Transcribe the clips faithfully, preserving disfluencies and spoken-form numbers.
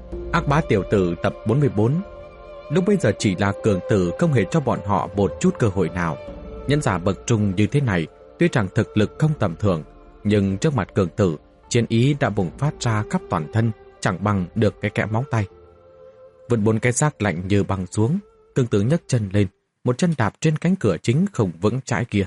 Ác bá tiểu tử tập bốn mươi bốn. Lúc bây giờ chỉ là cường tử không hề cho bọn họ một chút cơ hội nào. Nhân giả bậc trung như thế này tuy rằng thực lực không tầm thường, nhưng trước mặt cường tử, chiến ý đã bùng phát ra khắp toàn thân, chẳng bằng được cái kẽ móng tay. Vượt bốn cái xác lạnh như băng xuống, cường tử nhấc chân lên, một chân đạp trên cánh cửa chính không vững chãi kia.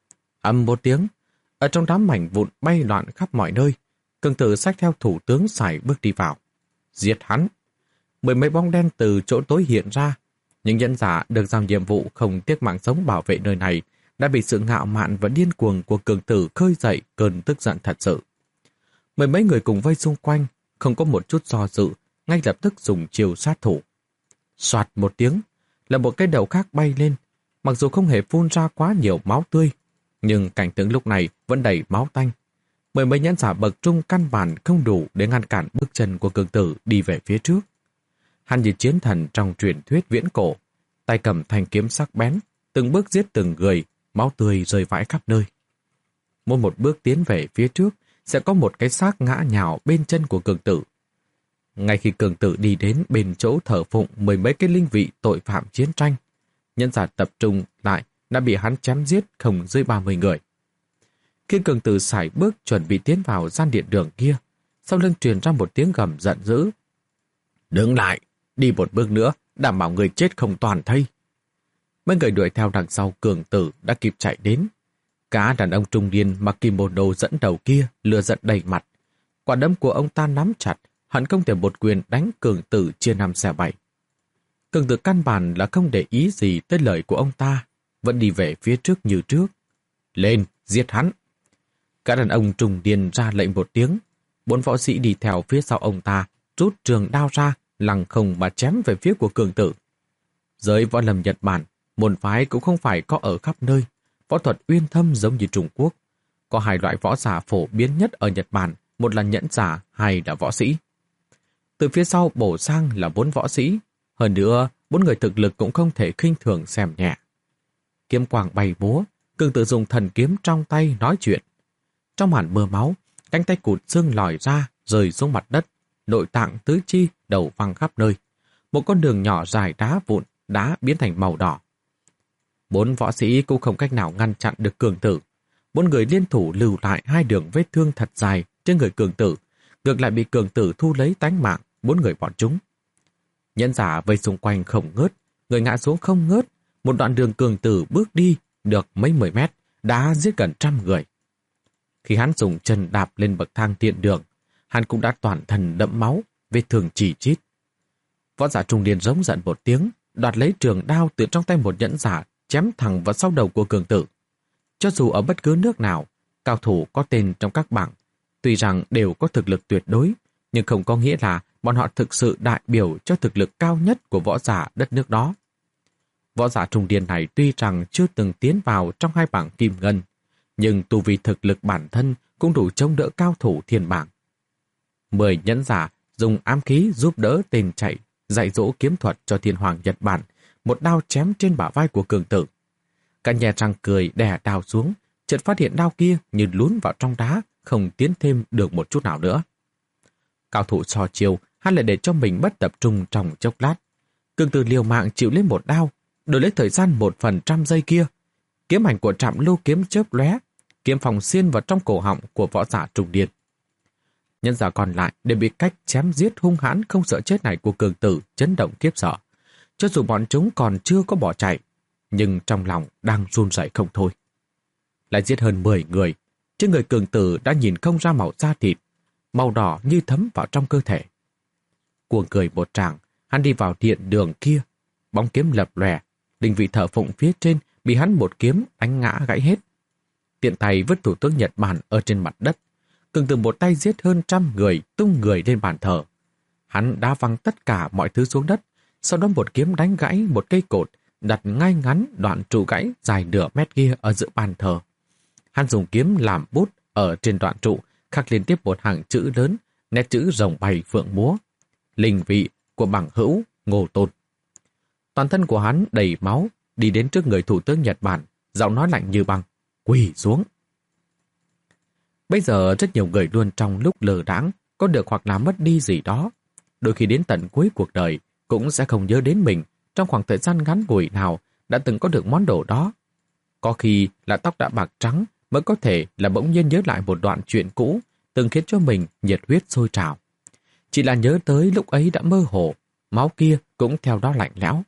Ầm một tiếng, ở trong đám mảnh vụn bay loạn khắp mọi nơi, cường tử xách theo thủ tướng sải bước đi vào. Giết hắn! Mười mấy bóng đen từ chỗ tối hiện ra, những nhân giả được giao nhiệm vụ không tiếc mạng sống bảo vệ nơi này đã bị sự ngạo mạn và điên cuồng của cường tử khơi dậy cơn tức giận thật sự. Mười mấy người cùng vây xung quanh, không có một chút do dự, ngay lập tức dùng chiêu sát thủ. Soạt một tiếng, là một cái đầu khác bay lên, mặc dù không hề phun ra quá nhiều máu tươi, nhưng cảnh tượng lúc này vẫn đầy máu tanh. Mười mấy nhân giả bậc trung căn bản không đủ để ngăn cản bước chân của cường tử đi về phía trước. Hắn như chiến thần trong truyền thuyết viễn cổ, tay cầm thanh kiếm sắc bén, từng bước giết từng người, máu tươi rơi vãi khắp nơi. Mỗi một bước tiến về phía trước sẽ có một cái xác ngã nhào bên chân của cường tử. Ngay khi cường tử đi đến bên chỗ thờ phụng mười mấy cái linh vị tội phạm chiến tranh, nhân giả tập trung lại đã bị hắn chém giết không dưới ba mươi người. Khi cường tử sải bước chuẩn bị tiến vào gian điện đường kia, sau lưng truyền ra một tiếng gầm giận dữ. Đứng lại, đi một bước nữa, đảm bảo người chết không toàn thây. Mấy người đuổi theo đằng sau cường tử đã kịp chạy đến. Cả đàn ông trung niên mặc kimono dẫn đầu kia lừa giận đầy mặt. Quả đấm của ông ta nắm chặt, hận không thể một quyền đánh cường tử chia năm xẻ bảy. Cường tử căn bản là không để ý gì tới lời của ông ta, vẫn đi về phía trước như trước. Lên, giết hắn! Cả đàn ông trung niên ra lệnh một tiếng. Bốn võ sĩ đi theo phía sau ông ta, rút trường đao ra, lăng không mà chém về phía của cường tử. Giới võ lâm Nhật Bản, môn phái cũng không phải có ở khắp nơi. Võ thuật uyên thâm giống như Trung Quốc. Có hai loại võ giả phổ biến nhất ở Nhật Bản, một là nhẫn giả, hai là võ sĩ. Từ phía sau bổ sang là bốn võ sĩ. Hơn nữa, bốn người thực lực cũng không thể khinh thường xem nhẹ. Kiếm quang bay múa, cường tử dùng thần kiếm trong tay nói chuyện. Trong màn mưa máu, cánh tay cụt xương lòi ra, rơi xuống mặt đất, nội tạng tứ chi đầu văng khắp nơi. Một con đường nhỏ dài đá vụn, đá biến thành màu đỏ. Bốn võ sĩ cũng không cách nào ngăn chặn được cường tử. Bốn người liên thủ lưu lại hai đường vết thương thật dài trên người cường tử, ngược lại bị cường tử thu lấy tánh mạng bốn người bọn chúng. Nhẫn giả vây xung quanh không ngớt, người ngã xuống không ngớt. Một đoạn đường cường tử bước đi được mấy mười mét, đã giết gần trăm người. Khi hắn dùng chân đạp lên bậc thang tiện đường, hắn cũng đã toàn thân đẫm máu, vết thương chỉ chít. Võ giả trung niên rống giận một tiếng, đoạt lấy trường đao từ trong tay một nhẫn giả, chém thẳng vào sau đầu của cường tử. Cho dù ở bất cứ nước nào, cao thủ có tên trong các bảng, tuy rằng đều có thực lực tuyệt đối, nhưng không có nghĩa là bọn họ thực sự đại biểu cho thực lực cao nhất của võ giả đất nước đó. Võ giả trung niên này tuy rằng chưa từng tiến vào trong hai bảng kim ngân, nhưng tu vi thực lực bản thân cũng đủ chống đỡ cao thủ thiên bảng. Mười nhẫn giả dùng ám khí giúp đỡ tên chạy, dạy dỗ kiếm thuật cho thiên hoàng Nhật Bản, một đao chém trên bả vai của cường tử. Cả nhà răng cười đè đao xuống, chợt phát hiện đao kia như lún vào trong đá, không tiến thêm được một chút nào nữa. Cao thủ so chiêu, hắn lại để cho mình bất tập trung trong chốc lát. Cường tử liều mạng chịu lên một đao, đổi lấy thời gian một phần trăm giây kia. Kiếm ảnh của Trạm Lưu kiếm chớp lóe, kiếm phòng xiên vào trong cổ họng của võ giả trung niên. Nhân giả còn lại đều bị cách chém giết hung hãn không sợ chết này của cường tử chấn động khiếp sợ. Cho dù bọn chúng còn chưa có bỏ chạy, nhưng trong lòng đang run rẩy không thôi. Lại giết hơn mười người, trên người cường tử đã nhìn không ra màu da thịt, màu đỏ như thấm vào trong cơ thể. Cuồng cười một tràng, hắn đi vào điện đường kia, bóng kiếm lập lòe, linh vị thờ phụng phía trên bị hắn một kiếm đánh ngã gãy hết. Tiện tay vứt thủ tướng Nhật Bản ở trên mặt đất, cường tử một tay giết hơn trăm người, tung người lên bàn thờ. Hắn đá văng tất cả mọi thứ xuống đất, sau đó một kiếm đánh gãy một cây cột, đặt ngay ngắn đoạn trụ gãy dài nửa mét kia ở giữa bàn thờ. Hắn dùng kiếm làm bút ở trên đoạn trụ, khắc liên tiếp một hàng chữ lớn, nét chữ rồng bay phượng múa. Linh vị của bằng hữu Ngô Tôn. Toàn thân của hắn đầy máu, đi đến trước người thủ tướng Nhật Bản, giọng nói lạnh như băng, quỳ xuống. Bây giờ rất nhiều người luôn trong lúc lờ đãng có được hoặc là mất đi gì đó. đôi khi đến tận cuối cuộc đời cũng sẽ không nhớ đến mình trong khoảng thời gian ngắn ngủi nào đã từng có được món đồ đó. Có khi là tóc đã bạc trắng mới có thể là bỗng nhiên nhớ lại một đoạn chuyện cũ từng khiến cho mình nhiệt huyết sôi trào. Chỉ là nhớ tới lúc ấy đã mơ hồ, máu kia cũng theo đó lạnh lẽo.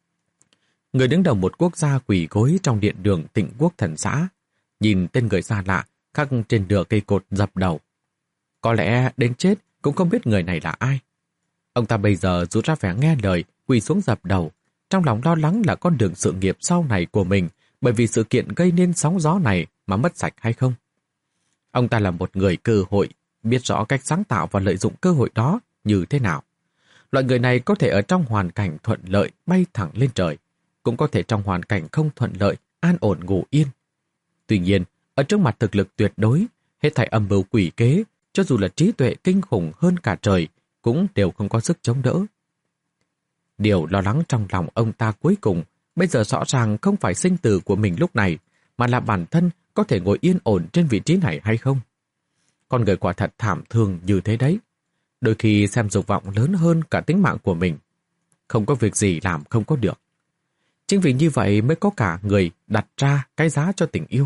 Người đứng đầu một quốc gia quỳ gối trong điện đường Tịnh Quốc Thần Xã, nhìn tên người xa lạ khắc trên nửa cây cột dập đầu. Có lẽ đến chết cũng không biết người này là ai. Ông ta bây giờ rút ra vẻ nghe lời, quỳ xuống dập đầu, trong lòng lo lắng là con đường sự nghiệp sau này của mình bởi vì sự kiện gây nên sóng gió này mà mất sạch hay không. Ông ta là một người cơ hội, biết rõ cách sáng tạo và lợi dụng cơ hội đó như thế nào. Loại người này có thể ở trong hoàn cảnh thuận lợi bay thẳng lên trời, cũng có thể trong hoàn cảnh không thuận lợi an ổn ngủ yên. Tuy nhiên, ở trước mặt thực lực tuyệt đối, hết thảy âm mưu quỷ kế, cho dù là trí tuệ kinh khủng hơn cả trời, cũng đều không có sức chống đỡ. Điều lo lắng trong lòng ông ta cuối cùng, bây giờ rõ ràng không phải sinh tử của mình lúc này, mà là bản thân có thể ngồi yên ổn trên vị trí này hay không. Con người quả thật thảm thương như thế đấy. Đôi khi xem dục vọng lớn hơn cả tính mạng của mình. Không có việc gì làm không có được. Chính vì như vậy mới có cả người đặt ra cái giá cho tình yêu.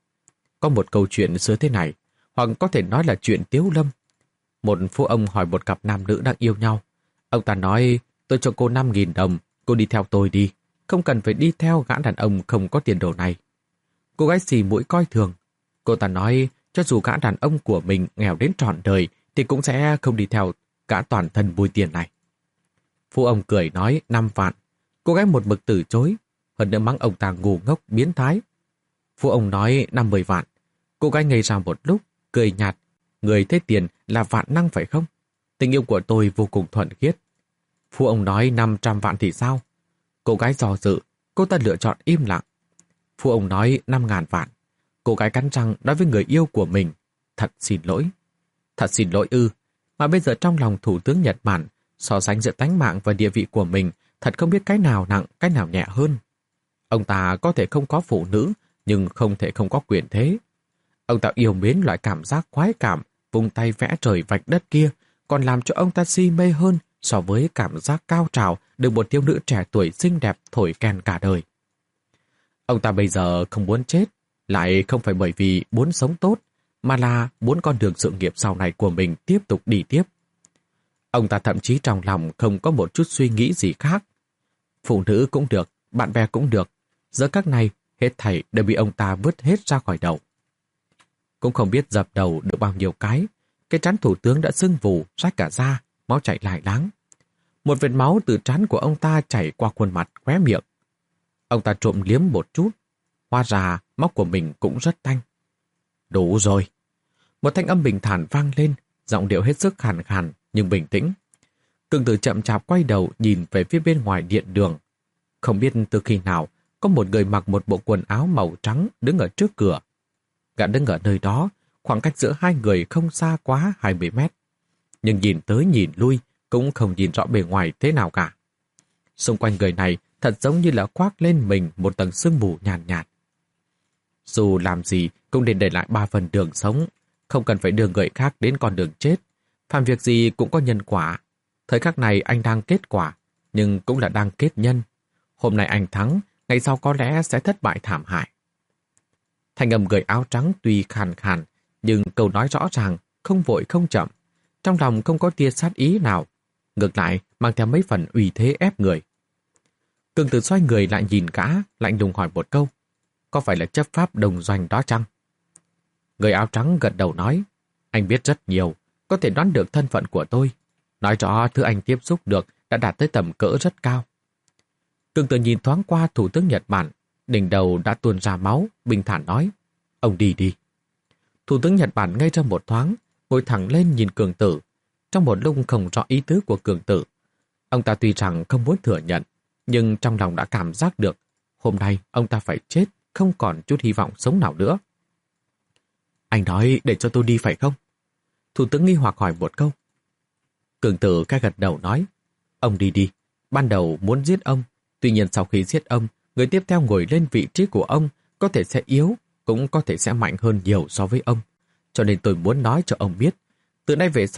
Có một câu chuyện xưa thế này, hoặc có thể nói là chuyện Tiếu Lâm. Một phu ông hỏi một cặp nam nữ đang yêu nhau. Ông ta nói, tôi cho cô năm nghìn đồng, cô đi theo tôi đi. Không cần phải đi theo gã đàn ông không có tiền đồ này. Cô gái xì mũi coi thường. Cô ta nói, cho dù gã đàn ông của mình nghèo đến trọn đời, thì cũng sẽ không đi theo gã toàn thân bùi tiền này. Phu ông cười nói năm vạn. Cô gái một mực từ chối, hơn nữa mắng ông ta ngu ngốc biến thái. Phu ông nói năm mươi vạn. Cô gái ngây ra một lúc, cười nhạt. Người thấy tiền là vạn năng phải không? Tình yêu của tôi vô cùng thuần khiết. Phu ông nói năm trăm vạn thì sao? Cô gái dò dự, cô ta lựa chọn im lặng. Phu ông nói năm ngàn vạn. Cô gái cắn răng nói với người yêu của mình, thật xin lỗi. Thật xin lỗi ư, mà bây giờ trong lòng Thủ tướng Nhật Bản, so sánh giữa tánh mạng và địa vị của mình, thật không biết cái nào nặng, cái nào nhẹ hơn. Ông ta có thể không có phụ nữ, nhưng không thể không có quyền thế. Ông ta yêu mến loại cảm giác khoái cảm, vung tay vẽ trời vạch đất kia, còn làm cho ông ta si mê hơn so với cảm giác cao trào được một thiếu nữ trẻ tuổi xinh đẹp thổi kèn cả đời. Ông ta bây giờ không muốn chết, lại không phải bởi vì muốn sống tốt, mà là muốn con đường sự nghiệp sau này của mình tiếp tục đi tiếp. Ông ta thậm chí trong lòng không có một chút suy nghĩ gì khác. Phụ nữ cũng được, bạn bè cũng được, giờ các này hết thảy đều bị ông ta vứt hết ra khỏi đầu. Cũng không biết dập đầu được bao nhiêu cái, cái trán thủ tướng đã sưng vù, rách cả da, máu chảy lại láng. Một vệt máu từ trán của ông ta chảy qua khuôn mặt khóe miệng. Ông ta trộm liếm một chút, hóa ra móc của mình cũng rất tanh. Đủ rồi. Một thanh âm bình thản vang lên, giọng điệu hết sức khàn khàn nhưng bình tĩnh. Cường Tử chậm chạp quay đầu nhìn về phía bên ngoài điện đường. Không biết từ khi nào có một người mặc một bộ quần áo màu trắng đứng ở trước cửa. Gã đứng ở nơi đó, khoảng cách giữa hai người không xa quá hai mươi mét. Nhưng nhìn tới nhìn lui cũng không nhìn rõ bề ngoài thế nào cả. Xung quanh người này thật giống như là khoác lên mình một tầng sương mù nhàn nhạt, nhạt. Dù làm gì cũng nên để lại ba phần đường sống, không cần phải đưa người khác đến con đường chết. Phạm việc gì cũng có nhân quả. Thời khắc này anh đang kết quả, nhưng cũng là đang kết nhân. Hôm nay anh thắng, ngày sau có lẽ sẽ thất bại thảm hại. Thanh âm người áo trắng tuy khàn khàn, nhưng câu nói rõ ràng, không vội không chậm. Trong lòng không có tia sát ý nào, ngược lại mang theo mấy phần uy thế ép người. Cường Tử xoay người lại nhìn gã, lạnh lùng hỏi một câu. Có phải là chấp pháp đồng doanh đó chăng? Người áo trắng gật đầu nói, anh biết rất nhiều, có thể đoán được thân phận của tôi. Nói rõ thứ anh tiếp xúc được đã đạt tới tầm cỡ rất cao. Cường Tử nhìn thoáng qua Thủ tướng Nhật Bản, đỉnh đầu đã tuôn ra máu, bình thản nói, ông đi đi. Thủ tướng Nhật Bản ngây ra một thoáng, ngồi thẳng lên nhìn Cường Tử. Trong một lúc không rõ ý tứ của Cường Tử, ông ta tuy rằng không muốn thừa nhận, nhưng trong lòng đã cảm giác được, hôm nay ông ta phải chết, không còn chút hy vọng sống nào nữa. Anh nói để cho tôi đi phải không? Thủ tướng nghi hoặc hỏi một câu. Cường Tử cái gật đầu nói, ông đi đi, ban đầu muốn giết ông, tuy nhiên sau khi giết ông, người tiếp theo ngồi lên vị trí của ông có thể sẽ yếu, cũng có thể sẽ mạnh hơn nhiều so với ông. Cho nên tôi muốn nói cho ông biết, từ nay về sau,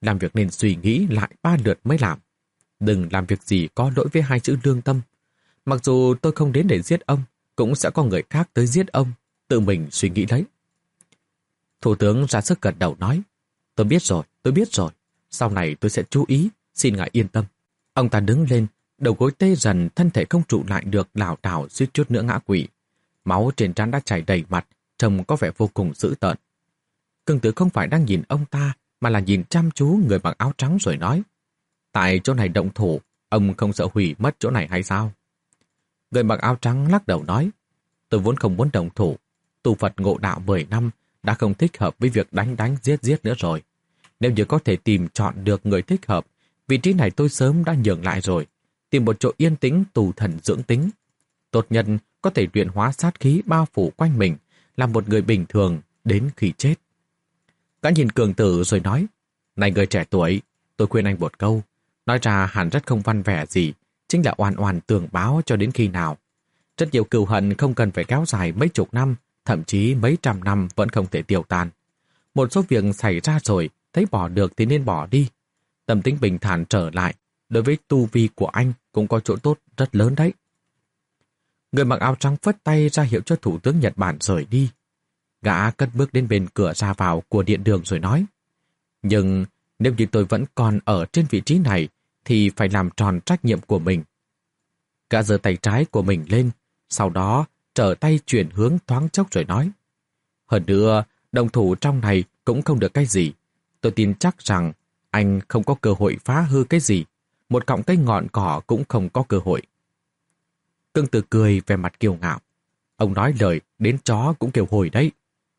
làm việc nên suy nghĩ lại ba lượt mới làm. Đừng làm việc gì có lỗi với hai chữ lương tâm. Mặc dù tôi không đến để giết ông, cũng sẽ có người khác tới giết ông, tự mình suy nghĩ đấy. Thủ tướng ra sức gật đầu nói, tôi biết rồi, tôi biết rồi, sau này tôi sẽ chú ý, xin ngài yên tâm. Ông ta đứng lên, đầu gối tê dần, thân thể không trụ lại được, lảo đảo suýt chút nữa ngã quỵ. Máu trên trán đã chảy đầy mặt, trông có vẻ vô cùng dữ tợn. Cương Tử không phải đang nhìn ông ta, mà là nhìn chăm chú người mặc áo trắng rồi nói, tại chỗ này động thủ, ông không sợ hủy mất chỗ này hay sao? Người mặc áo trắng lắc đầu nói, tôi vốn không muốn động thủ, tu Phật ngộ đạo mười năm đã không thích hợp với việc đánh đánh giết giết nữa rồi. Nếu như có thể tìm chọn được người thích hợp, vị trí này tôi sớm đã nhường lại rồi, tìm một chỗ yên tĩnh tù thần dưỡng tính. Tốt nhân có thể luyện hóa sát khí bao phủ quanh mình, làm một người bình thường đến khi chết. Gã nhìn Cường Tử rồi nói, này người trẻ tuổi, tôi khuyên anh một câu, nói ra hẳn rất không văn vẻ gì, chính là oan oan tường báo cho đến khi nào. Rất nhiều cừu hận không cần phải kéo dài mấy chục năm, thậm chí mấy trăm năm vẫn không thể tiêu tan. Một số việc xảy ra rồi, thấy bỏ được thì nên bỏ đi. Tâm tính bình thản trở lại, đối với tu vi của anh cũng có chỗ tốt rất lớn đấy. Người mặc áo trắng phất tay ra hiệu cho Thủ tướng Nhật Bản rời đi. Gã cất bước đến bên cửa ra vào của điện đường rồi nói, nhưng nếu như tôi vẫn còn ở trên vị trí này thì phải làm tròn trách nhiệm của mình. Gã giơ tay trái của mình lên, sau đó trở tay chuyển hướng thoáng chốc rồi nói, hơn nữa, đồng thủ trong này cũng không được cái gì. Tôi tin chắc rằng anh không có cơ hội phá hư cái gì, một cọng cây ngọn cỏ cũng không có cơ hội. Cương Tử cười về mặt kiêu ngạo. Ông nói lời đến chó cũng kêu hồi đấy.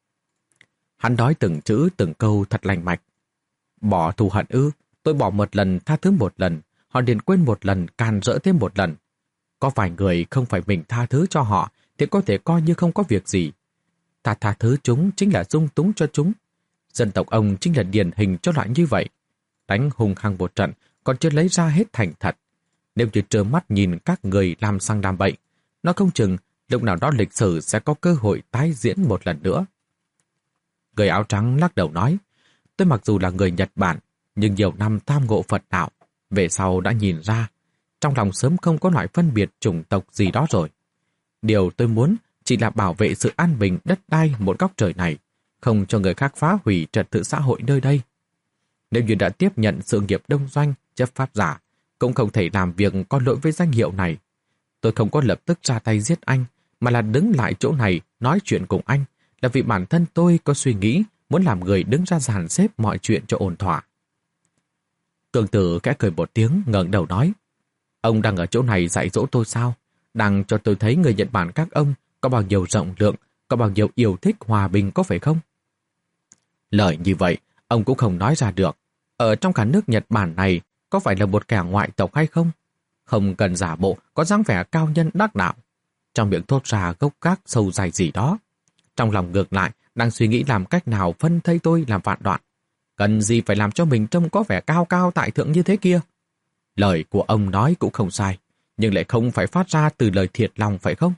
Hắn nói từng chữ từng câu thật lành mạch. Bỏ thù hận ư, tôi bỏ một lần tha thứ một lần, họ liền quên một lần càn rỡ thêm một lần. Có vài người không phải mình tha thứ cho họ thì có thể coi như không có việc gì. Ta tha thứ chúng chính là dung túng cho chúng. Dân tộc ông chính là điển hình cho loại như vậy. Đánh hùng hăng một trận còn chưa lấy ra hết thành thật. Nếu như trơ mắt nhìn các người làm sang làm bậy, nó không chừng lúc nào đó lịch sử sẽ có cơ hội tái diễn một lần nữa. Người áo trắng lắc đầu nói, tôi mặc dù là người Nhật Bản, nhưng nhiều năm tham ngộ Phật đạo, về sau đã nhìn ra, trong lòng sớm không có loại phân biệt chủng tộc gì đó rồi. Điều tôi muốn chỉ là bảo vệ sự an bình đất đai một góc trời này, không cho người khác phá hủy trật tự xã hội nơi đây. Nếu như đã tiếp nhận sự nghiệp đông doanh, chấp pháp giả, cũng không thể làm việc có lỗi với danh hiệu này. Tôi không có lập tức ra tay giết anh, mà là đứng lại chỗ này nói chuyện cùng anh, là vì bản thân tôi có suy nghĩ muốn làm người đứng ra dàn xếp mọi chuyện cho ổn thỏa. Cường Tử khẽ cười một tiếng, ngẩng đầu nói, ông đang ở chỗ này dạy dỗ tôi sao? Đang cho tôi thấy người Nhật Bản các ông có bao nhiêu rộng lượng, có bao nhiêu yêu thích hòa bình có phải không? Lời như vậy, ông cũng không nói ra được. Ở trong cả nước Nhật Bản này, có phải là một kẻ ngoại tộc hay không? Không cần giả bộ, có dáng vẻ cao nhân đắc đạo. Trong miệng thốt ra gốc gác sâu dài gì đó. Trong lòng ngược lại, đang suy nghĩ làm cách nào phân thây tôi làm vạn đoạn. Cần gì phải làm cho mình trông có vẻ cao cao tại thượng như thế kia? Lời của ông nói cũng không sai, nhưng lại không phải phát ra từ lời thiệt lòng phải không?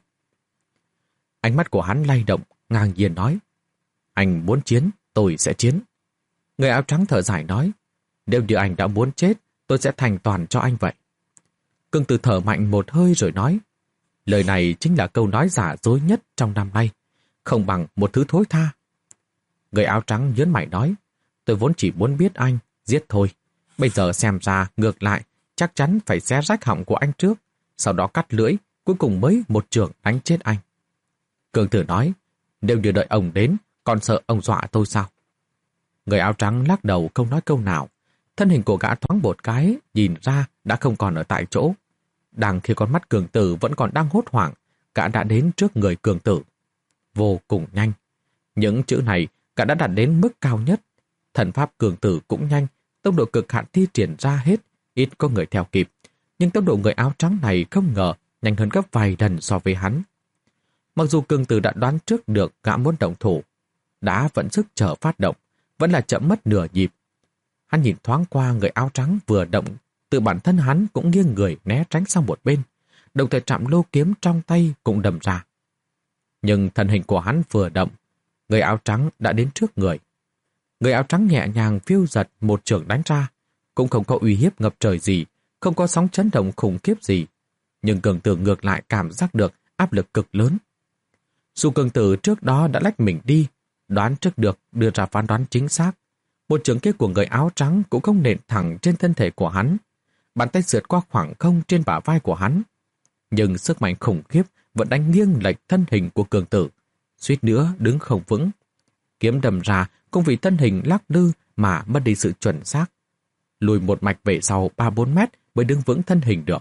Ánh mắt của hắn lay động, ngang nhiên nói, anh muốn chiến, tôi sẽ chiến. Người áo trắng thở dài nói, nếu như anh đã muốn chết, tôi sẽ thành toàn cho anh vậy. Cương Tử thở mạnh một hơi rồi nói, lời này chính là câu nói giả dối nhất trong năm nay, không bằng một thứ thối tha. Người áo trắng nhớn mày nói, tôi vốn chỉ muốn biết anh, giết thôi. Bây giờ xem ra ngược lại, chắc chắn phải xé rách họng của anh trước, sau đó cắt lưỡi, cuối cùng mới một chưởng đánh chết anh. Cương Tử nói, nếu như đợi ông đến, còn sợ ông dọa tôi sao? Người áo trắng lắc đầu không nói câu nào. Thân hình của gã thoáng một cái, nhìn ra đã không còn ở tại chỗ. Đang khi con mắt Cường Tử vẫn còn đang hốt hoảng, gã đã đến trước người Cường Tử. Vô cùng nhanh. Những chữ này gã đã đạt đến mức cao nhất. Thần pháp Cường Tử cũng nhanh, tốc độ cực hạn thi triển ra hết, ít có người theo kịp. Nhưng tốc độ người áo trắng này không ngờ nhanh hơn gấp vài lần so với hắn. Mặc dù Cường Tử đã đoán trước được gã muốn động thủ, đã vẫn sức chờ phát động, vẫn là chậm mất nửa nhịp. Hắn nhìn thoáng qua người áo trắng vừa động, từ bản thân hắn cũng nghiêng người né tránh sang một bên, đồng thời chạm lô kiếm trong tay cũng đâm ra. Nhưng thân hình của hắn vừa động, người áo trắng đã đến trước người. Người áo trắng nhẹ nhàng phiêu giật một chưởng đánh ra, cũng không có uy hiếp ngập trời gì, không có sóng chấn động khủng khiếp gì. Nhưng Cường Tử ngược lại cảm giác được áp lực cực lớn. Dù Cường Tử trước đó đã lách mình đi, đoán trước được đưa ra phán đoán chính xác, một chưởng kia của người áo trắng cũng không nện thẳng trên thân thể của hắn. Bàn tay sượt qua khoảng không trên bả vai của hắn. Nhưng sức mạnh khủng khiếp vẫn đánh nghiêng lệch thân hình của Cường Tử, suýt nữa đứng không vững. Kiếm đâm ra cũng vì thân hình lắc lư mà mất đi sự chuẩn xác. Lùi một mạch về sau ba bốn mét mới đứng vững thân hình được.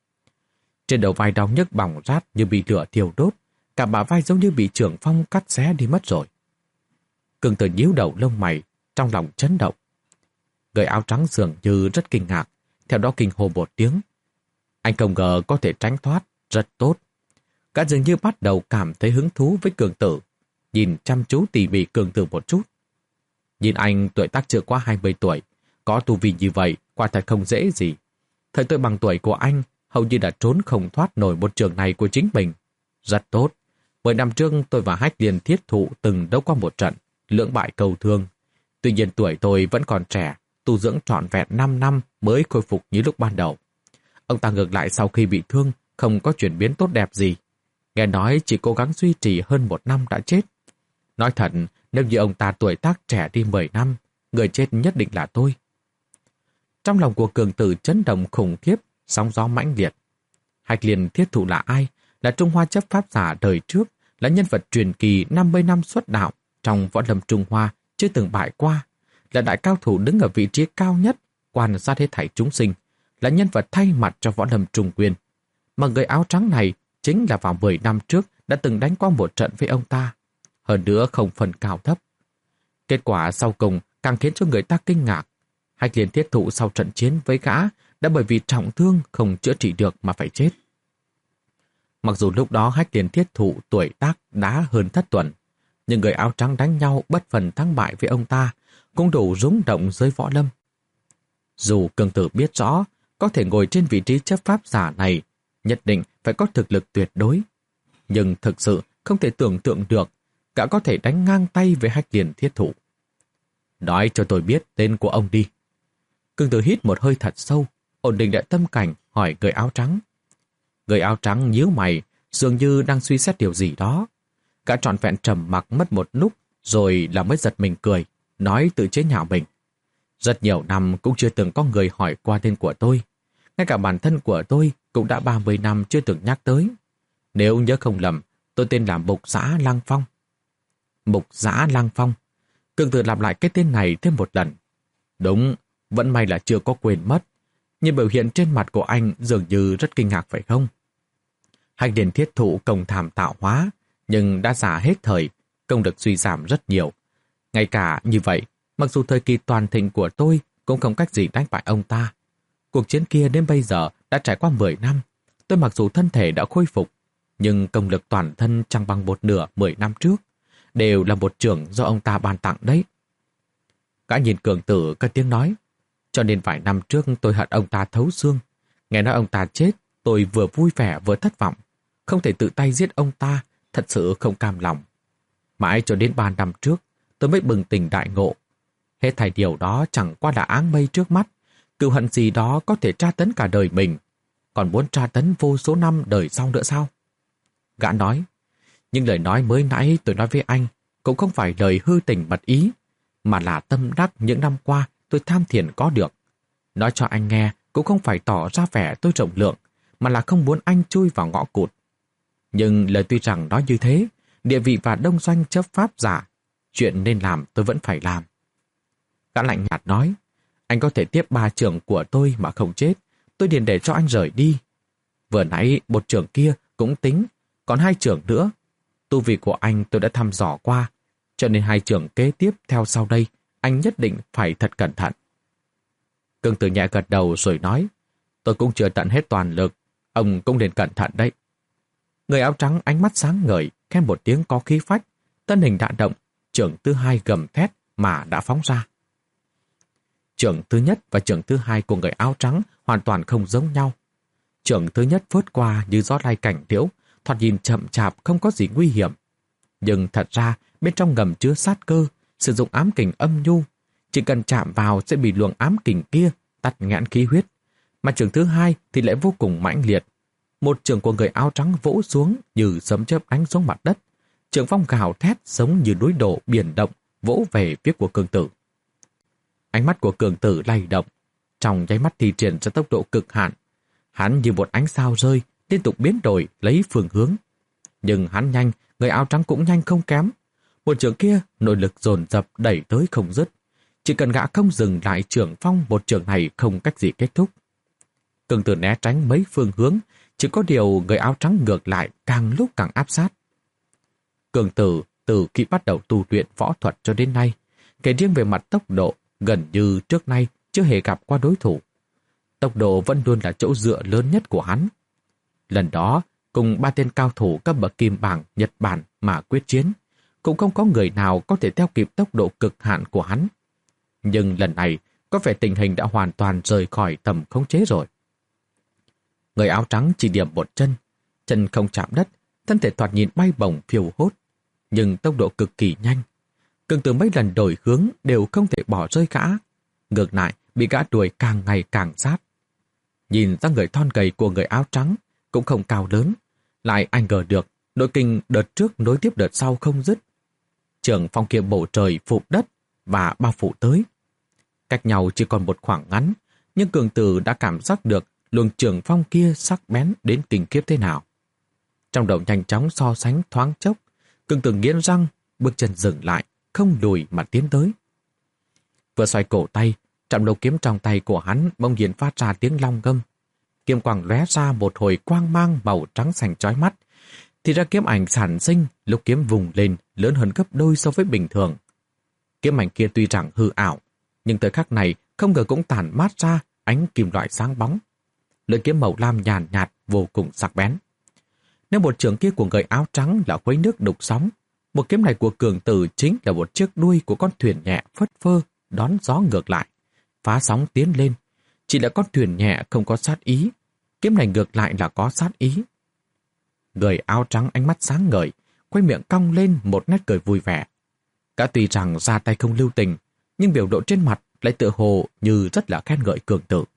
Trên đầu vai đau nhức bỏng rát như bị lửa thiêu đốt, cả bả vai giống như bị trưởng phong cắt xé đi mất rồi. Cường Tử nhíu đầu lông mày, trong lòng chấn động. Người áo trắng dường như rất kinh ngạc, theo đó kinh hô một tiếng. Anh không ngờ có thể tránh thoát, rất tốt. Cả dường như bắt đầu cảm thấy hứng thú với Cường Tử, nhìn chăm chú tỉ mỉ Cường Tử một chút. Nhìn anh tuổi tác chưa qua hai mươi tuổi, có tu vi như vậy, quả thật không dễ gì. Thời tôi bằng tuổi của anh, hầu như đã trốn không thoát nổi một trường này của chính mình. Rất tốt. Mười năm trước tôi và Hách Liên Thiết Thụ từng đấu qua một trận, lưỡng bại cầu thương. Tuy nhiên tuổi tôi vẫn còn trẻ, tu dưỡng trọn vẹn năm năm mới khôi phục như lúc ban đầu. Ông ta ngược lại sau khi bị thương, không có chuyển biến tốt đẹp gì. Nghe nói chỉ cố gắng duy trì hơn một năm đã chết. Nói thật, nếu như ông ta tuổi tác trẻ đi mười năm, người chết nhất định là tôi. Trong lòng của Cường Tử chấn động khủng khiếp, sóng gió mãnh liệt. Hách Liên Thiết Thụ là ai? Là Trung Hoa chấp pháp giả đời trước, là nhân vật truyền kỳ năm mươi năm xuất đạo trong võ lâm Trung Hoa chưa từng bại qua, là đại cao thủ đứng ở vị trí cao nhất, quan sát hết thảy chúng sinh, là nhân vật thay mặt cho võ lâm Trung Nguyên. Mà người áo trắng này chính là vào mười năm trước đã từng đánh qua một trận với ông ta, hơn nữa không phần cao thấp. Kết quả sau cùng càng khiến cho người ta kinh ngạc. Hách Liên Thiết Thụ sau trận chiến với gã đã bởi vì trọng thương không chữa trị được mà phải chết. Mặc dù lúc đó Hách Liên Thiết Thụ tuổi tác đã hơn thất tuần, nhưng người áo trắng đánh nhau bất phần thắng bại với ông ta cũng đủ rung động giới võ lâm. Dù Cường Tử biết rõ có thể ngồi trên vị trí chấp pháp giả này nhất định phải có thực lực tuyệt đối, nhưng thực sự không thể tưởng tượng được gã có thể đánh ngang tay với Hách Liên Thiết Thụ. Nói cho tôi biết tên của ông đi. Cường Tử hít một hơi thật sâu, ổn định lại tâm cảnh, hỏi người áo trắng. Người áo trắng nhíu mày, dường như đang suy xét điều gì đó. Gã trọn vẹn trầm mặc mất một lúc, rồi là mới giật mình cười, nói tự chế nhạo mình. Rất nhiều năm cũng chưa từng có người hỏi qua tên của tôi. Ngay cả bản thân của tôi cũng đã ba mươi năm chưa từng nhắc tới. Nếu nhớ không lầm, tôi tên là Mục Dã Lăng Phong. Mục Dã Lăng Phong. Cường Tử lặp lại cái tên này thêm một lần. Đúng, vẫn may là chưa có quên mất. Nhưng biểu hiện trên mặt của anh dường như rất kinh ngạc phải không? Hách Liên Thiết Thụ công thảm tạo hóa, nhưng đã già hết thời, công lực suy giảm rất nhiều. Ngay cả như vậy, mặc dù thời kỳ toàn thịnh của tôi cũng không cách gì đánh bại ông ta. Cuộc chiến kia đến bây giờ đã trải qua mười năm. Tôi mặc dù thân thể đã khôi phục, nhưng công lực toàn thân chẳng bằng một nửa mười năm trước. Đều là một trưởng do ông ta ban tặng đấy. Gã nhìn Cường Tử cất tiếng nói. Cho nên vài năm trước tôi hận ông ta thấu xương. Nghe nói ông ta chết, tôi vừa vui vẻ vừa thất vọng. Không thể tự tay giết ông ta, thật sự không cam lòng. Mãi cho đến ba năm trước, tôi mới bừng tỉnh đại ngộ. Hết thảy điều đó chẳng qua là áng mây trước mắt. Cừu hận gì đó có thể tra tấn cả đời mình, còn muốn tra tấn vô số năm đời sau nữa sao? Gã nói, nhưng lời nói mới nãy tôi nói với anh cũng không phải lời hư tình mật ý, mà là tâm đắc những năm qua tôi tham thiền có được. Nói cho anh nghe cũng không phải tỏ ra vẻ tôi rộng lượng, mà là không muốn anh chui vào ngõ cụt. Nhưng lời tuy rằng nói như thế, địa vị và đông doanh chấp pháp giả, chuyện nên làm tôi vẫn phải làm. Gã lạnh nhạt nói, anh có thể tiếp ba trưởng của tôi mà không chết, tôi liền để cho anh rời đi. Vừa nãy một trưởng kia cũng tính, còn hai trưởng nữa. Tu vi của anh tôi đã thăm dò qua, cho nên hai trưởng kế tiếp theo sau đây, anh nhất định phải thật cẩn thận. Cường Tử nhẹ gật đầu rồi nói, tôi cũng chưa tận hết toàn lực, ông cũng nên cẩn thận đấy. Người áo trắng ánh mắt sáng ngời, khen một tiếng có khí phách, thân hình đạn động, trưởng thứ hai gầm thét mà đã phóng ra. Trưởng thứ nhất và trưởng thứ hai của người áo trắng hoàn toàn không giống nhau. Trưởng thứ nhất phớt qua như gió lai cảnh liễu, thoạt nhìn chậm chạp không có gì nguy hiểm. Nhưng thật ra bên trong ngầm chứa sát cơ, sử dụng ám kình âm nhu. Chỉ cần chạm vào sẽ bị luồng ám kình kia tắt nghẽn khí huyết. Mà trường thứ hai thì lại vô cùng mãnh liệt. Một trường của người áo trắng vỗ xuống như sấm chớp đánh xuống mặt đất. Trường phong gào thét giống như núi đổ biển động vỗ về phía của Cường Tử. Ánh mắt của Cường Tử lay động, trong nháy mắt thi triển ra tốc độ cực hạn. Hắn như một ánh sao rơi, liên tục biến đổi lấy phương hướng. Nhưng hắn nhanh, người áo trắng cũng nhanh không kém. Một trường kia nội lực dồn dập đẩy tới không dứt. Chỉ cần gã không dừng lại trường phong, một trường này không cách gì kết thúc. Cường Tử né tránh mấy phương hướng, chỉ có điều người áo trắng ngược lại càng lúc càng áp sát. Cường Tử từ khi bắt đầu tu luyện võ thuật cho đến nay, kể riêng về mặt tốc độ, gần như trước nay chưa hề gặp qua đối thủ. Tốc độ vẫn luôn là chỗ dựa lớn nhất của hắn. Lần đó, cùng ba tên cao thủ cấp bậc kim bảng Nhật Bản mà quyết chiến, cũng không có người nào có thể theo kịp tốc độ cực hạn của hắn. Nhưng lần này, có vẻ tình hình đã hoàn toàn rời khỏi tầm khống chế rồi. Người áo trắng chỉ điểm một chân, chân không chạm đất, thân thể thoạt nhìn bay bổng phiêu hốt, nhưng tốc độ cực kỳ nhanh. Cường Tử mấy lần đổi hướng đều không thể bỏ rơi gã. Ngược lại, bị gã đuổi càng ngày càng sát. Nhìn ra người thon gầy của người áo trắng cũng không cao lớn, lại anh ngờ được nội kinh đợt trước nối tiếp đợt sau không dứt. Trường phong kia bổ trời phục đất và bao phủ tới. Cách nhau chỉ còn một khoảng ngắn, nhưng Cường Tử đã cảm giác được luồng trường phong kia sắc bén đến kinh khiếp thế nào. Trong đầu nhanh chóng so sánh thoáng chốc, Cường Tử nghiến răng, bước chân dừng lại, không lùi mà tiến tới. Vừa xoay cổ tay, trạm đầu kiếm trong tay của hắn bỗng nhiên phát ra tiếng long ngâm. Kiếm quang lóe ra một hồi quang mang màu trắng sành chói mắt, thì ra kiếm ảnh sản sinh lúc kiếm vùng lên lớn hơn gấp đôi so với bình thường. Kiếm ảnh kia tuy rằng hư ảo, nhưng tới khắc này không ngờ cũng tản mát ra ánh kim loại sáng bóng. Lưỡi kiếm màu lam nhàn nhạt, nhạt vô cùng sắc bén. Nếu một trường kia của người áo trắng là khuấy nước đục sóng, một kiếm này của Cường Tử chính là một chiếc đuôi của con thuyền nhẹ phất phơ đón gió ngược lại, phá sóng tiến lên. Chỉ là con thuyền nhẹ không có sát ý, kiếm này ngược lại là có sát ý. Người áo trắng ánh mắt sáng ngời, quay miệng cong lên một nét cười vui vẻ. Cả tuy rằng ra tay không lưu tình, nhưng biểu độ trên mặt lại tựa hồ như rất là khen ngợi Cường Tử.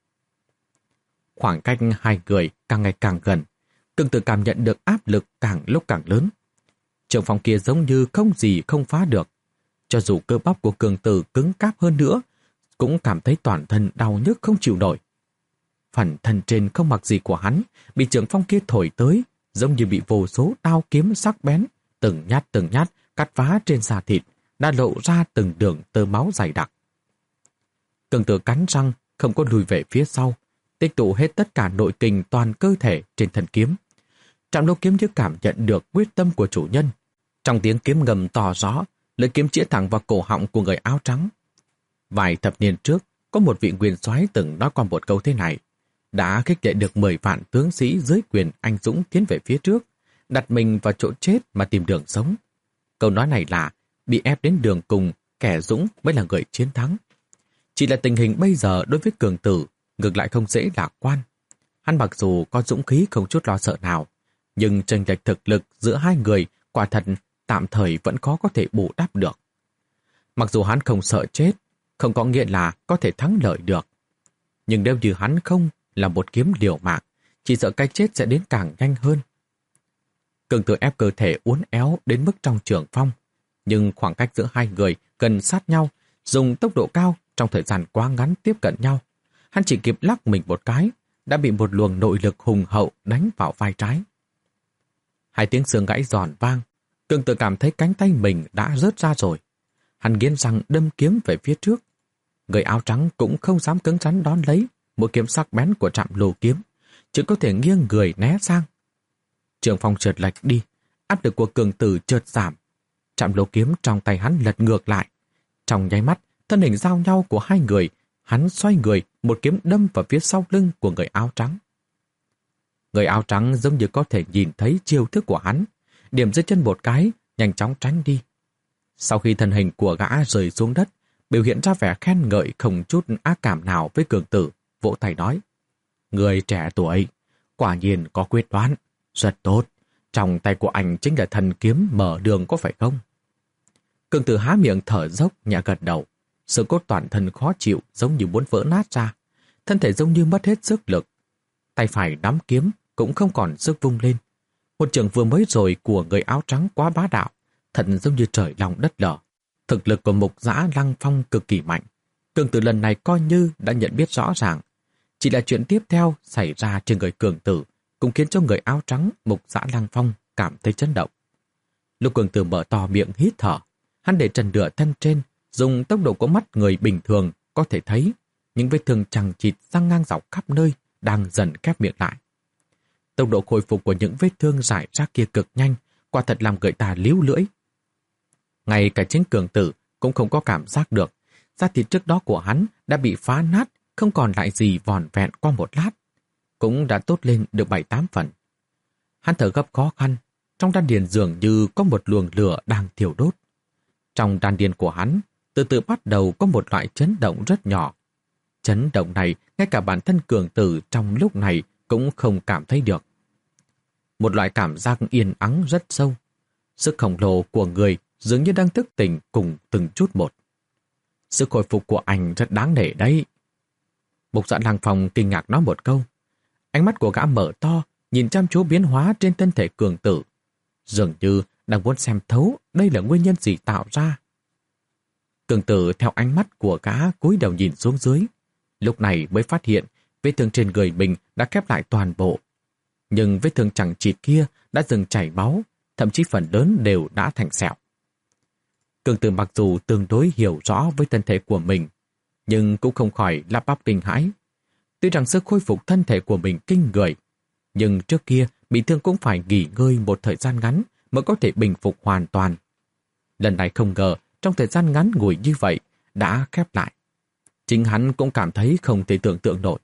Khoảng cách hai người càng ngày càng gần, Cường Tử cảm nhận được áp lực càng lúc càng lớn. Trường phong kia giống như không gì không phá được. Cho dù cơ bắp của Cường Tử cứng cáp hơn nữa, cũng cảm thấy toàn thân đau nhức không chịu nổi. Phần thân trên không mặc gì của hắn bị trường phong kia thổi tới, giống như bị vô số đao kiếm sắc bén, từng nhát từng nhát cắt phá trên da thịt, đã lộ ra từng đường tơ máu dày đặc. Cường Tử cắn răng, không có lùi về phía sau, tích tụ hết tất cả nội kình toàn cơ thể trên thân kiếm. Trạm đấu kiếm như cảm nhận được quyết tâm của chủ nhân. Trong tiếng kiếm ngầm to rõ, lưỡi kiếm chĩa thẳng vào cổ họng của người áo trắng. Vài thập niên trước, có một vị nguyên soái từng nói qua một câu thế này, đã khích lệ được mười vạn tướng sĩ dưới quyền anh dũng tiến về phía trước, đặt mình vào chỗ chết mà tìm đường sống. Câu nói này là, bị ép đến đường cùng, kẻ dũng mới là người chiến thắng. Chỉ là tình hình bây giờ đối với Cường Tử, ngược lại không dễ lạc quan. Hắn mặc dù có dũng khí không chút lo sợ nào, nhưng chênh lệch thực lực giữa hai người quả thật tạm thời vẫn khó có thể bù đắp được. Mặc dù hắn không sợ chết, không có nghĩa là có thể thắng lợi được. Nhưng nếu như hắn không là một kiếm liều mạng, chỉ sợ cái chết sẽ đến càng nhanh hơn. Cường Tử ép cơ thể uốn éo đến mức trong trường phong, nhưng khoảng cách giữa hai người gần sát nhau, dùng tốc độ cao trong thời gian quá ngắn tiếp cận nhau. Hắn chỉ kịp lắc mình một cái, đã bị một luồng nội lực hùng hậu đánh vào vai trái. Hai tiếng xương gãy giòn vang, Cường Tử cảm thấy cánh tay mình đã rớt ra rồi. Hắn nghiến răng đâm kiếm về phía trước. Người áo trắng cũng không dám cứng rắn đón lấy một kiếm sắc bén của Trạm Lô kiếm, chỉ có thể nghiêng người né sang. Trường phong trượt lệch đi, áp lực của Cường Tử chợt giảm. Trạm Lô kiếm trong tay hắn lật ngược lại. Trong nháy mắt, thân hình giao nhau của hai người, hắn xoay người, một kiếm đâm vào phía sau lưng của người áo trắng. Người áo trắng giống như có thể nhìn thấy chiêu thức của hắn, điểm dưới chân một cái, nhanh chóng tránh đi. Sau khi thân hình của gã rơi xuống đất, biểu hiện ra vẻ khen ngợi không chút ác cảm nào với Cường Tử, vỗ tay nói: Người trẻ tuổi, quả nhiên có quyết đoán, rất tốt. Trong tay của anh chính là thần kiếm mở đường có phải không? Cường Tử há miệng thở dốc, nhẹ gật đầu. Xương cốt toàn thân khó chịu, giống như muốn vỡ nát ra. Thân thể giống như mất hết sức lực. Tay phải nắm kiếm cũng không còn sức vung lên. Một trường vừa mới rồi của người áo trắng quá bá đạo, thật giống như trời lòng đất lở. Thực lực của Mục Dã Lăng Phong cực kỳ mạnh. Cường Tử lần này coi như đã nhận biết rõ ràng. Chỉ là chuyện tiếp theo xảy ra trên người Cường Tử cũng khiến cho người áo trắng Mục Dã Lăng Phong cảm thấy chấn động. Lúc Cường Tử mở to miệng hít thở, hắn để trần nửa thân trên, dùng tốc độ của mắt người bình thường có thể thấy những vết thương chằng chịt răng ngang dọc khắp nơi đang dần khép miệng lại. Tốc độ khôi phục của những vết thương rải rác kia cực nhanh, quả thật làm người ta líu lưỡi. Ngay cả chính Cường Tử cũng không có cảm giác được, da thịt trước đó của hắn đã bị phá nát, không còn lại gì vòn vẹn qua một lát, cũng đã tốt lên được bảy tám phần. Hắn thở gấp khó khăn, trong đan điền dường như có một luồng lửa đang thiêu đốt. Trong đan điền của hắn, từ từ bắt đầu có một loại chấn động rất nhỏ. Chấn động này, ngay cả bản thân Cường Tử trong lúc này cũng không cảm thấy được. Một loại cảm giác yên ắng rất sâu. Sức khổng lồ của người dường như đang thức tỉnh cùng từng chút một. Sức hồi phục của anh rất đáng nể đấy. Mục Dã Lăng Phong kinh ngạc nói một câu. Ánh mắt của gã mở to, nhìn chăm chú biến hóa trên thân thể Cường Tử. Dường như đang muốn xem thấu đây là nguyên nhân gì tạo ra. Cường Tử theo ánh mắt của gã cúi đầu nhìn xuống dưới. Lúc này mới phát hiện vết thương trên người mình đã khép lại toàn bộ. Nhưng vết thương chẳng chịt kia đã dừng chảy máu, thậm chí phần lớn đều đã thành sẹo. Cường Tử mặc dù tương đối hiểu rõ với thân thể của mình, nhưng cũng không khỏi lắp bắp kinh hãi. Tuy rằng sức khôi phục thân thể của mình kinh người, nhưng trước kia bị thương cũng phải nghỉ ngơi một thời gian ngắn mới có thể bình phục hoàn toàn. Lần này không ngờ trong thời gian ngắn ngủi như vậy đã khép lại. Chính hắn cũng cảm thấy không thể tưởng tượng nổi.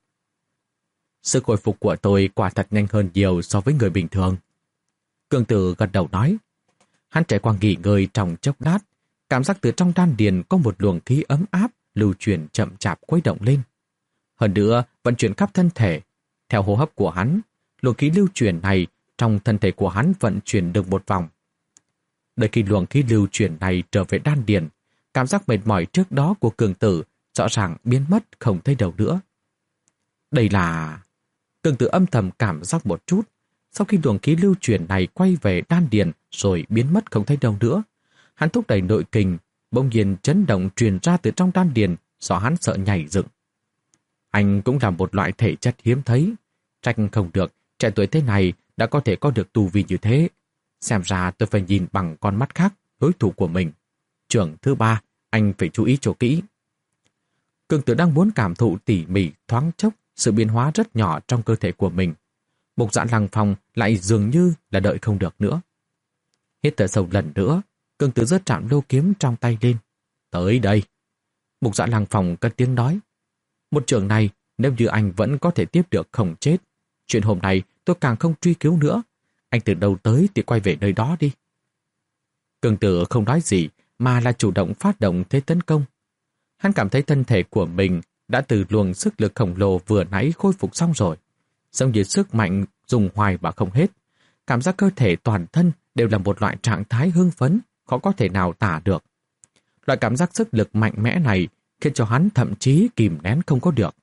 Sức hồi phục của tôi quả thật nhanh hơn nhiều so với người bình thường. Cường Tử gật đầu nói. Hắn trải qua nghỉ ngơi trong chốc lát, cảm giác từ trong đan điền có một luồng khí ấm áp lưu chuyển chậm chạp khuấy động lên. Hơn nữa, vận chuyển khắp thân thể. Theo hô hấp của hắn, luồng khí lưu chuyển này trong thân thể của hắn vận chuyển được một vòng. Đợi khi luồng khí lưu chuyển này trở về đan điền, cảm giác mệt mỏi trước đó của Cường Tử rõ ràng biến mất không thấy đâu nữa. Đây là... Cường Tử âm thầm cảm giác một chút. Sau khi luồng khí lưu chuyển này quay về đan điền rồi biến mất không thấy đâu nữa, hắn thúc đẩy nội kình, bỗng nhiên chấn động truyền ra từ trong đan điền, do hắn sợ nhảy dựng. Anh cũng là một loại thể chất hiếm thấy, trách không được, trẻ tuổi thế này đã có thể có được tu vi như thế. Xem ra tôi phải nhìn bằng con mắt khác đối thủ của mình. Trưởng thứ ba, anh phải chú ý cho kỹ. Cường Tử đang muốn cảm thụ tỉ mỉ thoáng chốc sự biến hóa rất nhỏ trong cơ thể của mình. Mục Dã Lăng Phong lại dường như là đợi không được nữa. Hít thở sâu lần nữa, Cường Tử giơ trạm lô kiếm trong tay lên. Tới đây. Mục Dã Lăng Phong cất tiếng nói. Một trường này, nếu như anh vẫn có thể tiếp được không chết. Chuyện hôm nay tôi càng không truy cứu nữa. Anh từ đâu tới thì quay về nơi đó đi. Cường Tử không nói gì mà là chủ động phát động thế tấn công. Hắn cảm thấy thân thể của mình đã từ luồng sức lực khổng lồ vừa nãy khôi phục xong rồi. Giống như sức mạnh dùng hoài mà không hết. Cảm giác cơ thể toàn thân đều là một loại trạng thái hưng phấn, khó có thể nào tả được. Loại cảm giác sức lực mạnh mẽ này khiến cho hắn thậm chí kìm nén không có được.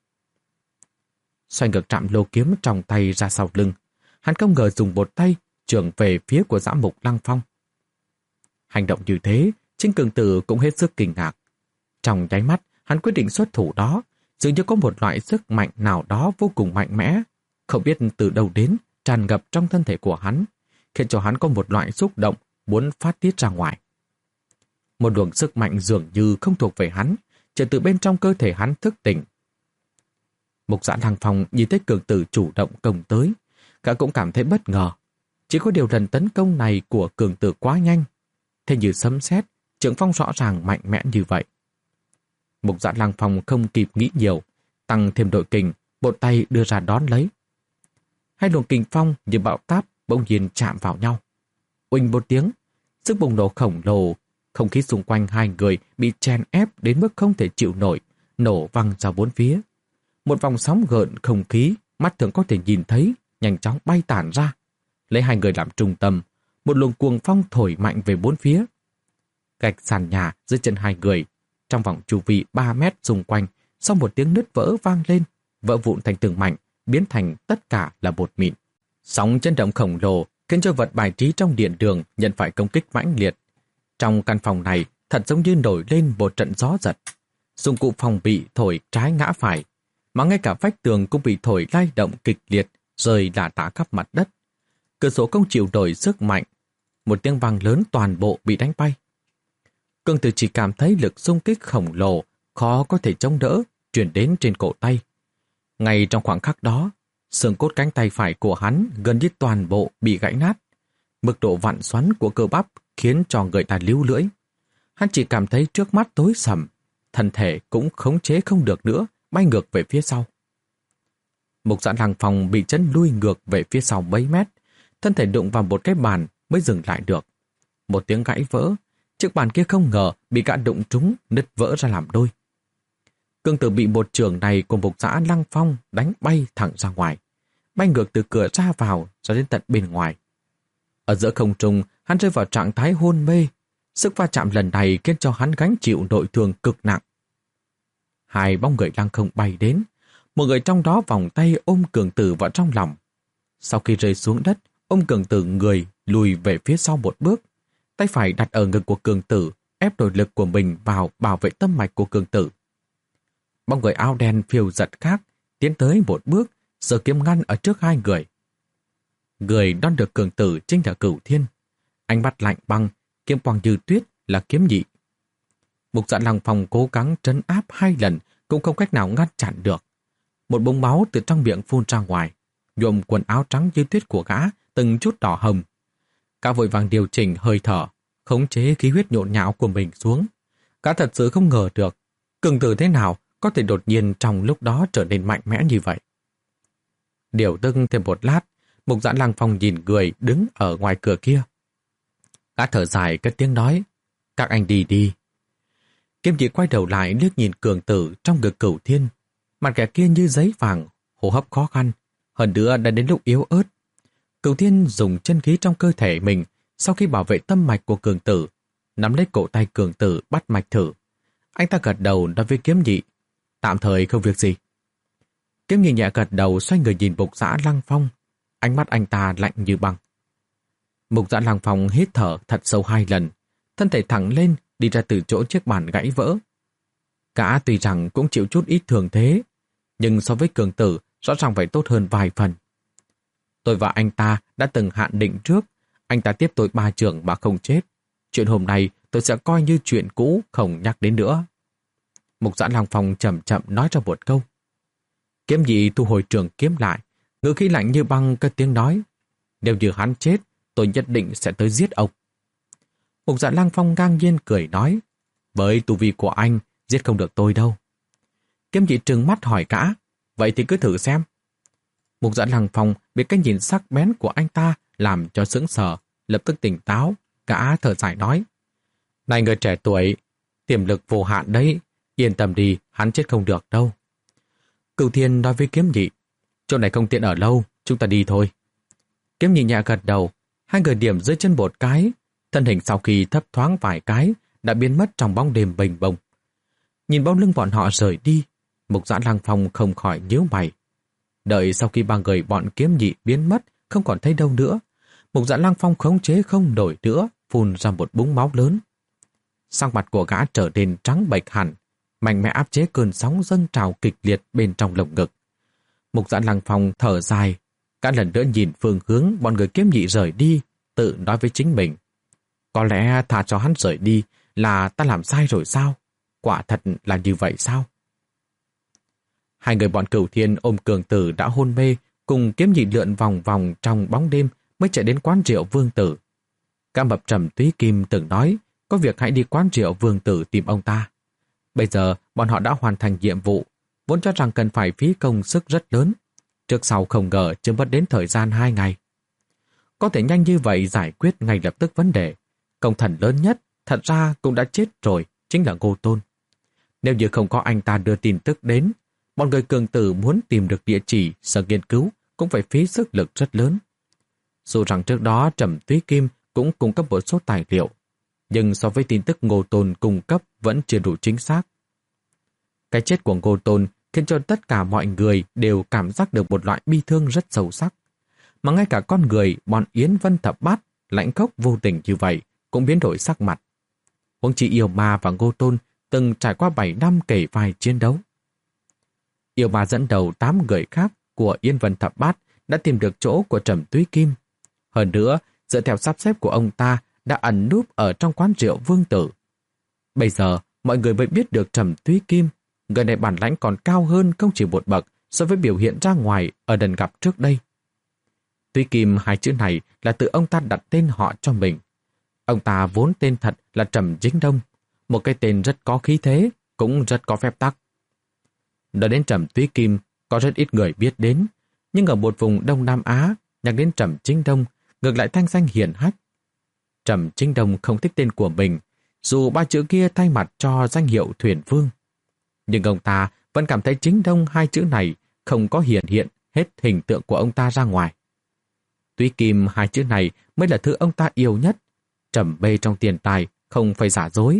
Xoay ngược trạm lô kiếm trong tay ra sau lưng, hắn không ngờ dùng một tay chưởng về phía của Dã Mục Lăng Phong. Hành động như thế, chính Cường Tử cũng hết sức kinh ngạc. Trong nháy mắt, hắn quyết định xuất thủ đó, dường như có một loại sức mạnh nào đó vô cùng mạnh mẽ, không biết từ đâu đến, tràn ngập trong thân thể của hắn, khiến cho hắn có một loại xúc động muốn phát tiết ra ngoài. Một luồng sức mạnh dường như không thuộc về hắn, chợt từ bên trong cơ thể hắn thức tỉnh. Mục Dã Lăng Phong nhìn thấy Cường Tử chủ động công tới, cả cũng cảm thấy bất ngờ. Chỉ có điều lần tấn công này của Cường Tử quá nhanh, thế như sấm sét, trưởng phong rõ ràng mạnh mẽ như vậy. Mục Dã Lăng Phong không kịp nghĩ nhiều, tăng thêm đội kình, một tay đưa ra đón lấy. Hai luồng kình phong như bão táp bỗng nhiên chạm vào nhau. Uỳnh một tiếng, sức bùng nổ khổng lồ, không khí xung quanh hai người bị chèn ép đến mức không thể chịu nổi, nổ văng ra bốn phía. Một vòng sóng gợn không khí, mắt thường có thể nhìn thấy, nhanh chóng bay tản ra. Lấy hai người làm trung tâm, một luồng cuồng phong thổi mạnh về bốn phía. gạch sàn nhà dưới chân hai người. Trong vòng chu vi ba mét xung quanh, sau một tiếng nứt vỡ vang lên, vỡ vụn thành từng mảnh, biến thành tất cả là bột mịn. Sóng chấn động khổng lồ khiến cho vật bài trí trong điện đường nhận phải công kích mãnh liệt. Trong căn phòng này thật giống như nổi lên một trận gió giật. Dụng cụ phòng bị thổi trái ngã phải, mà ngay cả vách tường cũng bị thổi lay động kịch liệt, rơi lả tả khắp mặt đất. Cửa sổ không chịu nổi sức mạnh, một tiếng vang lớn toàn bộ bị đánh bay. Cường Tử chỉ cảm thấy lực xung kích khổng lồ, khó có thể chống đỡ, truyền đến trên cổ tay. Ngay trong khoảng khắc đó, xương cốt cánh tay phải của hắn gần như toàn bộ bị gãy nát. Mức độ vặn xoắn của cơ bắp khiến cho người ta líu lưỡi. Hắn chỉ cảm thấy trước mắt tối sầm, thân thể cũng khống chế không được nữa, bay ngược về phía sau. Mục Dạ Lăng Phong bị chân lui ngược về phía sau mấy mét, thân thể đụng vào một cái bàn mới dừng lại được. Một tiếng gãy vỡ, chiếc bàn kia không ngờ bị gã đụng trúng, nứt vỡ ra làm đôi. Cường Tử bị một trường này của Mục Dạ Lăng Phong đánh bay thẳng ra ngoài, bay ngược từ cửa ra vào ra đến tận bên ngoài. Ở giữa không trung, hắn rơi vào trạng thái hôn mê. Sức va chạm lần này khiến cho hắn gánh chịu nội thương cực nặng. Hai bóng người lăng không bay đến, một người trong đó vòng tay ôm Cường Tử vào trong lòng. Sau khi rơi xuống đất, ôm Cường Tử người lùi về phía sau một bước, tay phải đặt ở ngực của Cường Tử, ép nội lực của mình vào bảo vệ tâm mạch của Cường Tử. Bóng người áo đen phiêu giật khác tiến tới một bước, giơ kiếm ngăn ở trước hai người. Người đón được Cường Tử chính là Cửu Thiên. Ánh mắt lạnh băng, kiếm quang như tuyết là Kiếm Nhị. Mục Dạ Lăng Phong cố gắng trấn áp hai lần cũng không cách nào ngăn chặn được. Một búng máu từ trong miệng phun ra ngoài, nhuộm quần áo trắng như tuyết của gã từng chút đỏ hồng. Gã vội vàng điều chỉnh hơi thở, khống chế khí huyết nhộn nhạo của mình xuống. Gã thật sự không ngờ được Cường Tử thế nào có thể đột nhiên trong lúc đó trở nên mạnh mẽ như vậy. Điều tưng thêm một lát, Mục Dạ Lăng Phong nhìn người đứng ở ngoài cửa kia. Gã thở dài cất tiếng nói, các anh đi đi. Kiếm Nhị quay đầu lại liếc nhìn Cường Tử trong ngực Cửu Thiên. Mặt kẻ kia như giấy vàng, hô hấp khó khăn, hơn nữa đã đến lúc yếu ớt. Cửu Thiên dùng chân khí trong cơ thể mình sau khi bảo vệ tâm mạch của Cường Tử, nắm lấy cổ tay Cường Tử bắt mạch thử. Anh ta gật đầu nói với Kiếm Nhị, tạm thời không việc gì. Kiếm Nhị nhẹ gật đầu xoay người nhìn Mục Dạ Lăng Phong, ánh mắt anh ta lạnh như băng. Mục Dạ Lăng Phong hít thở thật sâu hai lần, thân thể thẳng lên đi ra từ chỗ chiếc bàn gãy vỡ. Gã tuy rằng cũng chịu chút ít thương thế, nhưng so với Cường Tử rõ ràng phải tốt hơn vài phần. Tôi và anh ta đã từng hạn định trước, anh ta tiếp tôi ba trường mà không chết. Chuyện hôm nay tôi sẽ coi như chuyện cũ không nhắc đến nữa. Mục Dạ Lăng Phong chậm chậm nói ra một câu. Kiếm Nhị thu hồi trường kiếm lại, ngữ khí lạnh như băng cất tiếng nói, nếu như hắn chết, tôi nhất định sẽ tới giết ông. Mục Dạ Lăng Phong ngang nhiên cười nói, với tu vi của anh, giết không được tôi đâu. Kiếm Nhị trừng mắt hỏi gã, vậy thì cứ thử xem. Mục Dạ Lăng Phong bị cái nhìn sắc bén của anh ta làm cho sững sờ, lập tức tỉnh táo, gã thở dài nói, này người trẻ tuổi, tiềm lực vô hạn đấy, yên tâm đi, hắn chết không được đâu. Cửu Thiên nói với Kiếm Nhị, chỗ này không tiện ở lâu, chúng ta đi thôi. Kiếm Nhị nhẹ gật đầu, hai người điểm dưới chân một cái, thân hình sau khi thấp thoáng vài cái đã biến mất trong bóng đêm bềnh bồng. Nhìn bóng lưng bọn họ rời đi, Mục Dạ Lăng Phong không khỏi nhíu mày. Đợi sau khi ba người bọn Kiếm Nhị biến mất, không còn thấy đâu nữa, Mục Dạ Lăng Phong khống chế không nổi nữa, phun ra một búng máu lớn. Sắc mặt của gã trở nên trắng bệch hẳn, mạnh mẽ áp chế cơn sóng dâng trào kịch liệt bên trong lồng ngực. Mục Dạ Lăng Phong thở dài, gã lần nữa nhìn phương hướng bọn người Kiếm Nhị rời đi, tự nói với chính mình. Có lẽ thả cho hắn rời đi là ta làm sai rồi sao? Quả thật là như vậy sao? Hai người bọn Cửu Thiên ôm Cường Tử đã hôn mê, cùng Kiếm Nhị lượn vòng vòng trong bóng đêm mới chạy đến quán rượu Vương Tử. Ca Mập Trầm Túy Kim từng nói, có việc hãy đi quán rượu Vương Tử tìm ông ta. Bây giờ bọn họ đã hoàn thành nhiệm vụ, vốn cho rằng cần phải phí công sức rất lớn. Trước sau không ngờ chưa mất đến thời gian hai ngày. Có thể nhanh như vậy giải quyết ngay lập tức vấn đề. Công thần lớn nhất thật ra cũng đã chết rồi, chính là Ngô Tôn. Nếu như không có anh ta đưa tin tức đến, bọn người Cường Tử muốn tìm được địa chỉ sở nghiên cứu cũng phải phí sức lực rất lớn. Dù rằng trước đó Trầm Túy Kim cũng cung cấp một số tài liệu, nhưng so với tin tức Ngô Tôn cung cấp vẫn chưa đủ chính xác. Cái chết của Ngô Tôn khiến cho tất cả mọi người đều cảm giác được một loại bi thương rất sâu sắc. Mà ngay cả con người bọn Yến Vân Thập Bát lãnh khốc vô tình như vậy cũng biến đổi sắc mặt. Huống chi Yêu Ma và Ngô Tôn từng trải qua bảy năm kể vai chiến đấu. Yêu Ma dẫn đầu tám người khác của Yến Vân Thập Bát đã tìm được chỗ của Trầm Túy Kim. Hơn nữa, dựa theo sắp xếp của ông ta đã ẩn núp ở trong quán rượu Vương Tử. Bây giờ, mọi người mới biết được Trầm Túy Kim, người này bản lãnh còn cao hơn không chỉ một bậc so với biểu hiện ra ngoài ở lần gặp trước đây. Túy Kim hai chữ này là tự ông ta đặt tên họ cho mình. Ông ta vốn tên thật là Trầm Chính Đông, một cái tên rất có khí thế, cũng rất có phép tắc. Nói đến Trầm Túy Kim, có rất ít người biết đến, nhưng ở một vùng Đông Nam Á, nhắc đến Trầm Chính Đông, ngược lại thanh danh hiển hách. Trầm Chính Đông không thích tên của mình, dù ba chữ kia thay mặt cho danh hiệu Thuyền Vương. Nhưng ông ta vẫn cảm thấy Chính Đông hai chữ này không có hiển hiện hết hình tượng của ông ta ra ngoài. Túy Kim hai chữ này mới là thứ ông ta yêu nhất, trầm mê trong tiền tài, không phải giả dối.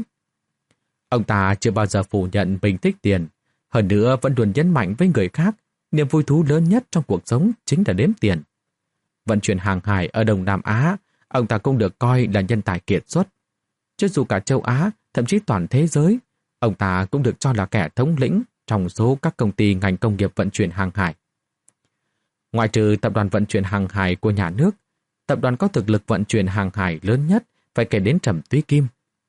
Ông ta chưa bao giờ phủ nhận mình thích tiền, hơn nữa vẫn luôn nhấn mạnh với người khác, niềm vui thú lớn nhất trong cuộc sống chính là đếm tiền. Vận chuyển hàng hải ở Đông Nam Á, ông ta cũng được coi là nhân tài kiệt xuất. Chứ dù cả châu Á, thậm chí toàn thế giới, ông ta cũng được cho là kẻ thống lĩnh trong số các công ty ngành công nghiệp vận chuyển hàng hải. Ngoài trừ tập đoàn vận chuyển hàng hải của nhà nước, tập đoàn có thực lực vận chuyển hàng hải lớn nhất phải kể đến Trầm Túy Kim.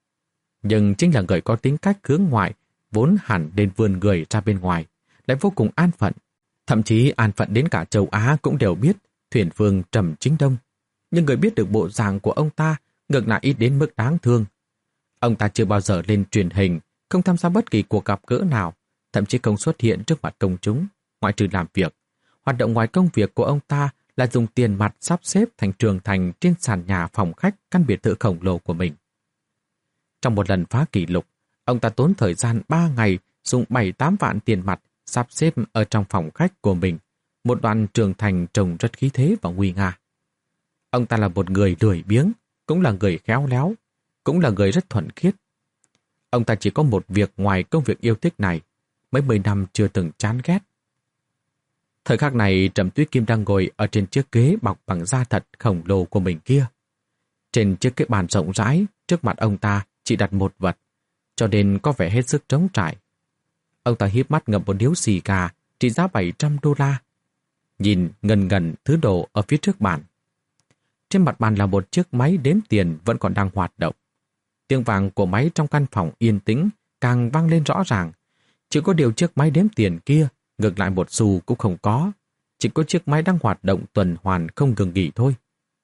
Nhưng chính là người có tính cách hướng ngoại, vốn hẳn nên vươn người ra bên ngoài, lại vô cùng an phận. Thậm chí an phận đến cả châu Á cũng đều biết Thuyền Vương Trầm Chính Đông. Nhưng người biết được bộ dạng của ông ta ngược lại ít đến mức đáng thương. Ông ta chưa bao giờ lên truyền hình, không tham gia bất kỳ cuộc gặp gỡ nào, thậm chí không xuất hiện trước mặt công chúng, ngoại trừ làm việc. Hoạt động ngoài công việc của ông ta là dùng tiền mặt sắp xếp thành trường thành trên sàn nhà phòng khách căn biệt thự khổng lồ của mình. Trong một lần phá kỷ lục, ông ta tốn thời gian ba ngày dùng bảy tám vạn tiền mặt sắp xếp ở trong phòng khách của mình, một đoạn trường thành trông rất khí thế và nguy nga. Ông ta là một người lười biếng, cũng là người khéo léo, cũng là người rất thuần khiết. Ông ta chỉ có một việc ngoài công việc yêu thích này, mấy mươi năm chưa từng chán ghét. Thời khắc này, Trầm Túy Kim đang ngồi ở trên chiếc ghế bọc bằng da thật khổng lồ của mình kia. Trên chiếc ghế bàn rộng rãi, trước mặt ông ta chỉ đặt một vật, cho nên có vẻ hết sức trống trải. Ông ta híp mắt ngậm một điếu xì gà trị giá bảy trăm đô la, nhìn ngần ngần thứ đồ ở phía trước bàn. Trên mặt bàn là một chiếc máy đếm tiền vẫn còn đang hoạt động. Tiếng vang của máy trong căn phòng yên tĩnh càng vang lên rõ ràng. Chỉ có điều chiếc máy đếm tiền kia ngược lại một xu cũng không có. Chỉ có chiếc máy đang hoạt động tuần hoàn không ngừng nghỉ thôi.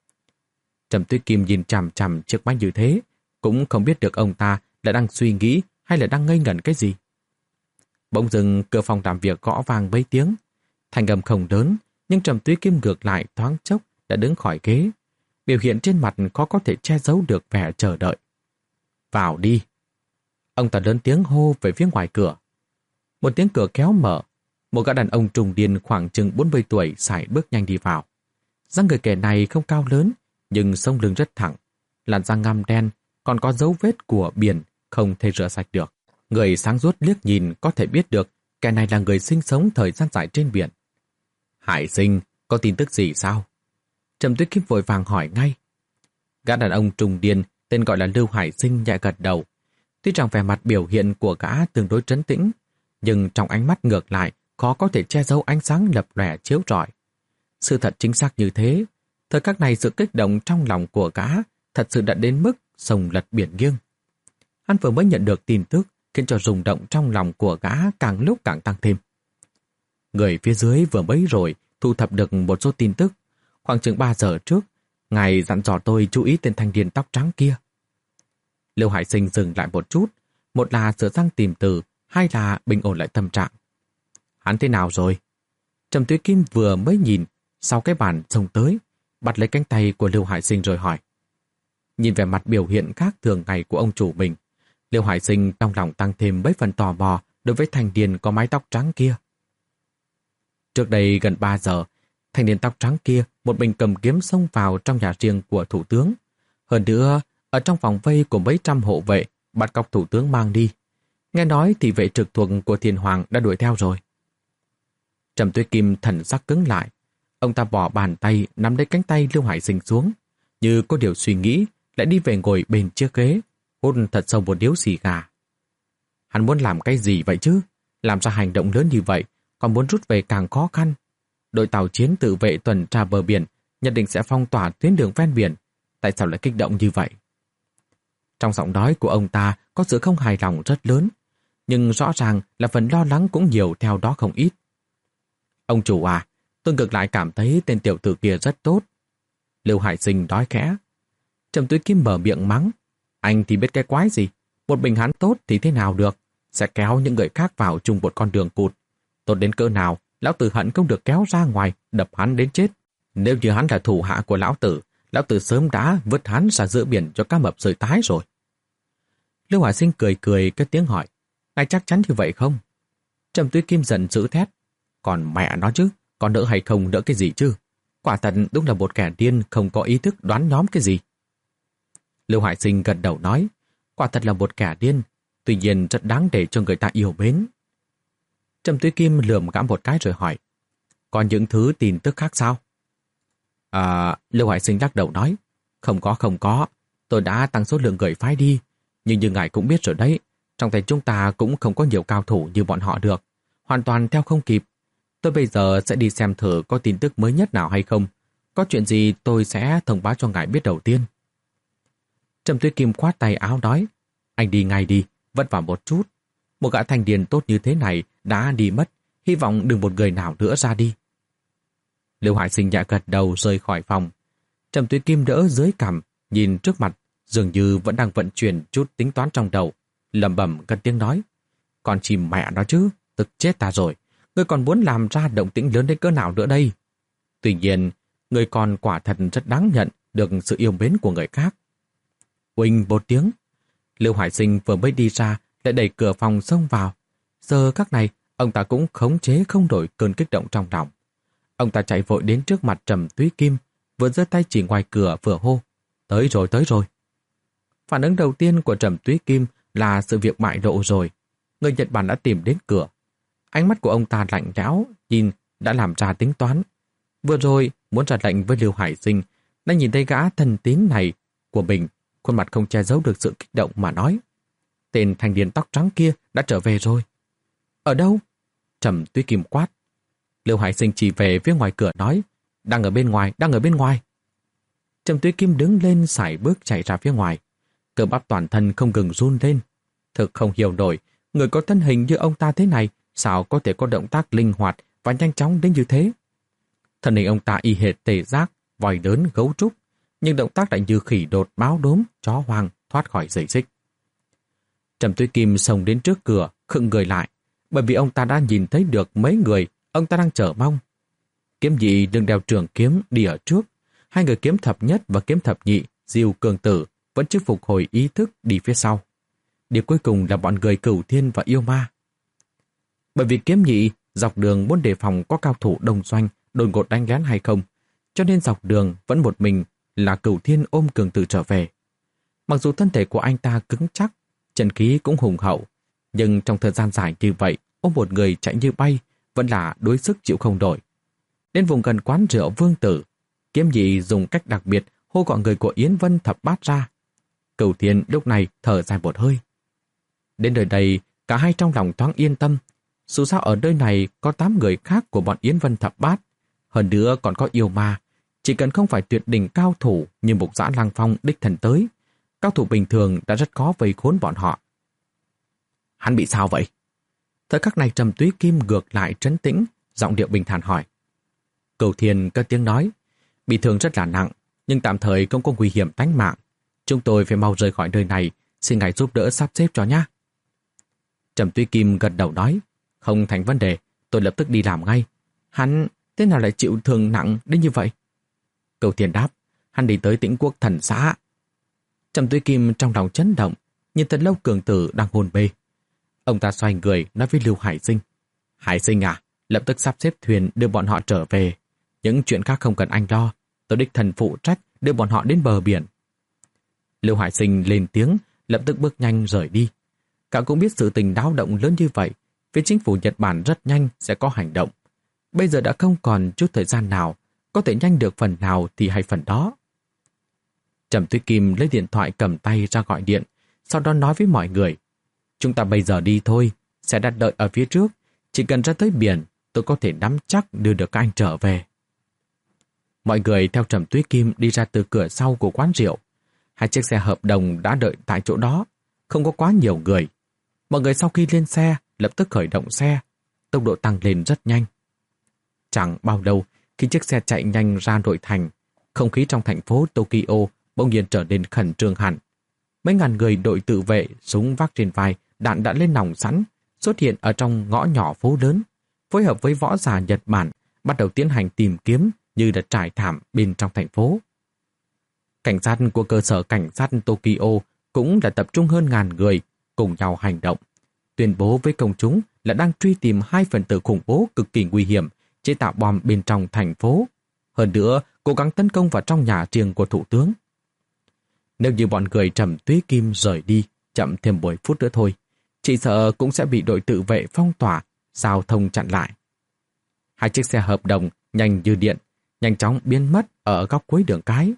Trầm Túy Kim nhìn chằm chằm chiếc máy như thế, cũng không biết được ông ta là đang suy nghĩ hay là đang ngây ngẩn cái gì. Bỗng dưng cửa phòng làm việc gõ vang mấy tiếng. Thanh âm không lớn, nhưng Trầm Túy Kim ngược lại thoáng chốc đã đứng khỏi ghế. Biểu hiện trên mặt khó có thể che giấu được vẻ chờ đợi. Vào đi. Ông ta lớn tiếng hô về phía ngoài cửa. Một tiếng cửa kéo mở. Một gã đàn ông trùng niên khoảng chừng bốn mươi tuổi sải bước nhanh đi vào. Dáng người kẻ này không cao lớn, nhưng sống lưng rất thẳng. Làn da ngăm đen, còn có dấu vết của biển, không thể rửa sạch được. Người sáng suốt liếc nhìn có thể biết được kẻ này là người sinh sống thời gian dài trên biển. Hải Sinh, có tin tức gì sao? Trầm Tuyết Kim vội vàng hỏi ngay. Gã đàn ông trùng niên tên gọi là Lưu Hải Sinh nhẹ gật đầu. Tuy rằng vẻ mặt biểu hiện của gã tương đối trấn tĩnh, nhưng trong ánh mắt ngược lại khó có thể che giấu ánh sáng lập lòe chiếu rọi. Sự thật chính xác như thế, thời khắc này sự kích động trong lòng của gã thật sự đã đến mức sông lật biển nghiêng. Hắn vừa mới nhận được tin tức khiến cho rung động trong lòng của gã càng lúc càng tăng thêm. Người phía dưới vừa mới rồi thu thập được một số tin tức. Khoảng chừng ba giờ trước, ngài dặn dò tôi chú ý tên thanh niên tóc trắng kia. Lưu Hải Sinh dừng lại một chút, một là sửa sang tìm từ, hai là bình ổn lại tâm trạng. Hắn thế nào rồi? Trầm Tuyết Kim vừa mới nhìn, sau cái bàn xông tới, bắt lấy cánh tay của Lưu Hải Sinh rồi hỏi. Nhìn vẻ mặt biểu hiện khác thường ngày của ông chủ mình, Lưu Hải Sinh trong lòng tăng thêm mấy phần tò mò đối với thanh niên có mái tóc trắng kia. Trước đây gần ba giờ, thanh niên tóc trắng kia một mình cầm kiếm xông vào trong nhà riêng của thủ tướng. Hơn nữa, ở trong vòng vây của mấy trăm hộ vệ, bắt cóc thủ tướng mang đi. Nghe nói thì vệ trực thuộc của Thiên Hoàng đã đuổi theo rồi. Trầm Tuế Kim thần sắc cứng lại. Ông ta bỏ bàn tay nắm lấy cánh tay Lưu Hải Sinh xuống, như có điều suy nghĩ, lại đi về ngồi bên chiếc ghế, hút thật sâu một điếu xì gà. Hắn muốn làm cái gì vậy chứ? Làm ra hành động lớn như vậy, còn muốn rút về càng khó khăn. Đội tàu chiến tự vệ tuần tra bờ biển nhất định sẽ phong tỏa tuyến đường ven biển. Tại sao lại kích động như vậy? Trong giọng nói của ông ta có sự không hài lòng rất lớn, nhưng rõ ràng là phần lo lắng cũng nhiều theo đó không ít. Ông chủ à, tôi ngược lại cảm thấy tên tiểu tử kia rất tốt. Lưu Hải Sinh nói khẽ. Trầm Tuế Kim mở miệng mắng. Anh thì biết cái quái gì? Một mình hắn tốt thì thế nào được? Sẽ kéo những người khác vào chung một con đường cụt. Tốt đến cỡ nào, lão tử hận không được kéo ra ngoài, đập hắn đến chết. Nếu như hắn là thủ hạ của lão tử, lão tử sớm đã vứt hắn ra giữa biển cho cá mập sơi tái rồi. Lưu Hải Sinh cười cười cất tiếng hỏi. Ngài chắc chắn như vậy không? Trầm Tuế Kim giận dữ thét. Còn mẹ nó chứ, còn đỡ hay không đỡ cái gì chứ? Quả thật đúng là một kẻ điên không có ý thức đoán nhóm cái gì. Lưu Hải Sinh gật đầu nói, quả thật là một kẻ điên, tuy nhiên rất đáng để cho người ta yêu mến. Trầm Tuế Kim lườm gã một cái rồi hỏi, còn những thứ tin tức khác sao? À, Lưu Hải Sinh lắc đầu nói, không có không có, tôi đã tăng số lượng người phái đi, nhưng như ngài cũng biết rồi đấy, trong tay chúng ta cũng không có nhiều cao thủ như bọn họ được, hoàn toàn theo không kịp. Tôi bây giờ sẽ đi xem thử có tin tức mới nhất nào hay không. Có chuyện gì tôi sẽ thông báo cho ngài biết đầu tiên. Trầm Tuế Kim khoát tay áo nói, anh đi ngay đi, vất vả một chút. Một gã thanh niên tốt như thế này đã đi mất, hy vọng đừng một người nào nữa ra đi. Lưu Hải Sinh nhẹ gật đầu rời khỏi phòng. Trầm Tuế Kim đỡ dưới cằm, nhìn trước mặt, dường như vẫn đang vận chuyển chút tính toán trong đầu, lẩm bẩm cất tiếng nói, còn chìm mẹ nó chứ, tức chết ta rồi. Ngươi còn muốn làm ra động tĩnh lớn đến cỡ nào nữa đây? Tuy nhiên, ngươi còn quả thật rất đáng nhận được sự yêu mến của người khác. Huỳnh một tiếng, Lưu Hải Sinh vừa mới đi ra, lại đẩy cửa phòng xông vào. Giờ các này, ông ta cũng khống chế không đổi cơn kích động trong lòng. Ông ta chạy vội đến trước mặt Trầm Tuế Kim, vừa giơ tay chỉ ngoài cửa vừa hô, tới rồi, tới rồi. Phản ứng đầu tiên của Trầm Tuế Kim là sự việc bại lộ rồi. Người Nhật Bản đã tìm đến cửa. Ánh mắt của ông ta lạnh lẽo, nhìn đã làm ra tính toán. Vừa rồi muốn ra lệnh với Lưu Hải Sinh, đã nhìn thấy gã thân tín này của mình, khuôn mặt không che giấu được sự kích động mà nói. Tên thanh niên tóc trắng kia đã trở về rồi. Ở đâu? Trầm Tuế Kim quát. Lưu Hải Sinh chỉ về phía ngoài cửa nói, đang ở bên ngoài, đang ở bên ngoài. Trầm Tuế Kim đứng lên sải bước chạy ra phía ngoài. Cơ bắp toàn thân không ngừng run lên. Thực không hiểu nổi, người có thân hình như ông ta thế này, sao có thể có động tác linh hoạt và nhanh chóng đến như thế? Thân hình ông ta y hệt tê giác, vòi lớn, gấu trúc, nhưng động tác lại như khỉ đột, báo đốm, chó hoang thoát khỏi dây xích. Trầm Tuế Kim xông đến trước cửa, khựng người lại, bởi vì ông ta đã nhìn thấy được mấy người ông ta đang chờ mong. Kiếm nhị đừng đeo trường kiếm đi ở trước, hai người kiếm thập nhất và kiếm thập nhị, Diêu Cường Tử vẫn chưa phục hồi ý thức đi phía sau. Điều cuối cùng là bọn người Cửu Thiên và Yêu Ma. Bởi vì kiếm nhị dọc đường muốn đề phòng có cao thủ đông doanh đột ngột đánh lén hay không, cho nên dọc đường vẫn một mình là Cửu Thiên ôm Cường Tử trở về. Mặc dù thân thể của anh ta cứng chắc, chân khí cũng hùng hậu, nhưng trong thời gian dài như vậy, ôm một người chạy như bay vẫn là đối sức chịu không nổi. Đến vùng gần quán rượu Vương Tử, kiếm nhị dùng cách đặc biệt hô gọi người của Yến Vân Thập Bát ra. Cửu Thiên lúc này thở dài một hơi. Đến nơi đây, cả hai trong lòng thoáng yên tâm. Dù sao ở nơi này có tám người khác của bọn Yến Vân Thập Bát, hơn nữa còn có Yêu Ma. Chỉ cần không phải tuyệt đỉnh cao thủ như Mục Dã Lăng Phong đích thần tới, cao thủ bình thường đã rất khó vây khốn bọn họ. Hắn bị sao vậy? Thời khắc này Trầm Tuế Kim ngược lại trấn tĩnh, giọng điệu bình thản hỏi. Cửu Thiên cất tiếng nói, bị thương rất là nặng, nhưng tạm thời không có nguy hiểm tánh mạng. Chúng tôi phải mau rời khỏi nơi này, xin ngài giúp đỡ sắp xếp cho nhé. Trầm Tuế Kim gật đầu nói, không thành vấn đề, tôi lập tức đi làm ngay. Hắn thế nào lại chịu thương nặng đến như vậy? Cửu Thiên đáp, hắn đi tới Tĩnh Quốc Thần Xã. Trầm Tuế Kim trong lòng chấn động, nhìn thật lâu Cường Tử đang hôn mê. Ông ta xoay người nói với Lưu Hải Sinh, Hải Sinh à, lập tức sắp xếp thuyền đưa bọn họ trở về. Những chuyện khác không cần anh lo, tôi đích thần phụ trách đưa bọn họ đến bờ biển. Lưu Hải Sinh lên tiếng, lập tức bước nhanh rời đi. Cậu cũng biết sự tình náo động lớn như vậy, phía chính phủ Nhật Bản rất nhanh sẽ có hành động. Bây giờ đã không còn chút thời gian nào, có thể nhanh được phần nào thì hay phần đó. Trầm Tuyết Kim lấy điện thoại cầm tay ra gọi điện, sau đó nói với mọi người. Chúng ta bây giờ đi thôi, sẽ đặt đợi ở phía trước, chỉ cần ra tới biển, tôi có thể nắm chắc đưa được các anh trở về. Mọi người theo Trầm Tuyết Kim đi ra từ cửa sau của quán rượu. Hai chiếc xe hợp đồng đã đợi tại chỗ đó, không có quá nhiều người. Mọi người sau khi lên xe, lập tức khởi động xe, tốc độ tăng lên rất nhanh. Chẳng bao lâu, khi chiếc xe chạy nhanh ra nội thành, không khí trong thành phố Tokyo bỗng nhiên trở nên khẩn trương hẳn. Mấy ngàn người đội tự vệ, súng vác trên vai, đạn đã lên nòng sẵn, xuất hiện ở trong ngõ nhỏ phố lớn, phối hợp với võ giả Nhật Bản, bắt đầu tiến hành tìm kiếm như đã trải thảm bên trong thành phố. Cảnh sát của cơ sở cảnh sát Tokyo cũng đã tập trung hơn ngàn người, cùng nhau hành động, tuyên bố với công chúng là đang truy tìm hai phần tử khủng bố cực kỳ nguy hiểm, chế tạo bom bên trong thành phố. Hơn nữa, cố gắng tấn công vào trong nhà riêng của thủ tướng. Nếu như bọn người Trầm Tuyết Kim rời đi, chậm thêm mười phút nữa thôi, chỉ sợ cũng sẽ bị đội tự vệ phong tỏa, giao thông chặn lại. Hai chiếc xe hợp đồng nhanh như điện, nhanh chóng biến mất ở góc cuối đường cái.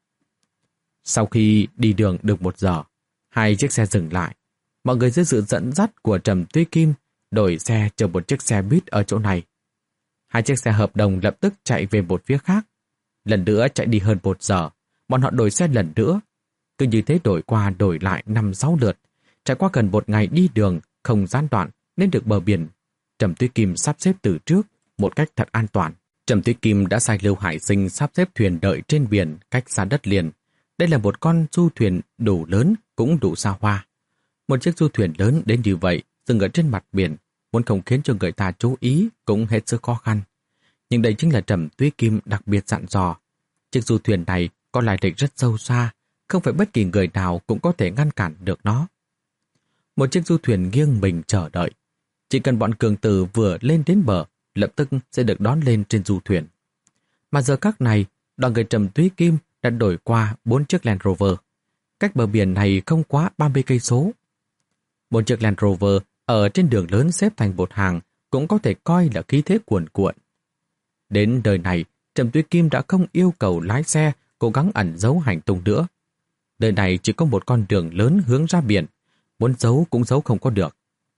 Sau khi đi đường được một giờ, hai chiếc xe dừng lại. Mọi người dưới sự dẫn dắt của Trầm Tuyết Kim đổi xe chờ một chiếc xe buýt ở chỗ này. Hai chiếc xe hợp đồng lập tức chạy về một phía khác. Lần nữa chạy đi hơn một giờ, bọn họ đổi xe lần nữa. Cứ như thế đổi qua đổi lại năm sáu lượt. Trải qua gần một ngày đi đường không gián đoạn nên được bờ biển. Trầm Tuyết Kim sắp xếp từ trước một cách thật an toàn. Trầm Tuyết Kim đã sai Lưu Hải Sinh sắp xếp thuyền đợi trên biển cách xa đất liền. Đây là một con du thuyền đủ lớn cũng đủ xa hoa. Một chiếc du thuyền lớn đến như vậy dừng ở trên mặt biển, muốn không khiến cho người ta chú ý cũng hết sức khó khăn. Nhưng đây chính là Trầm Tuyết Kim đặc biệt dặn dò. Chiếc du thuyền này có lai lịch rất sâu xa, không phải bất kỳ người nào cũng có thể ngăn cản được nó. Một chiếc du thuyền nghiêng mình chờ đợi. Chỉ cần bọn cường tử vừa lên đến bờ, lập tức sẽ được đón lên trên du thuyền. Mà giờ khắc này, đoàn người Trầm Tuyết Kim đã đổi qua bốn chiếc Land Rover. Cách bờ biển này không quá ba mươi cây số. Bốn chiếc Land Rover ở trên đường lớn xếp thành một hàng cũng có thể coi là khí thế cuồn cuộn. Đến đời này, Trầm Tuyết Kim đã không yêu cầu lái xe cố gắng ẩn giấu hành tung nữa. Đời này chỉ có một con đường lớn hướng ra biển, muốn giấu cũng giấu không có được.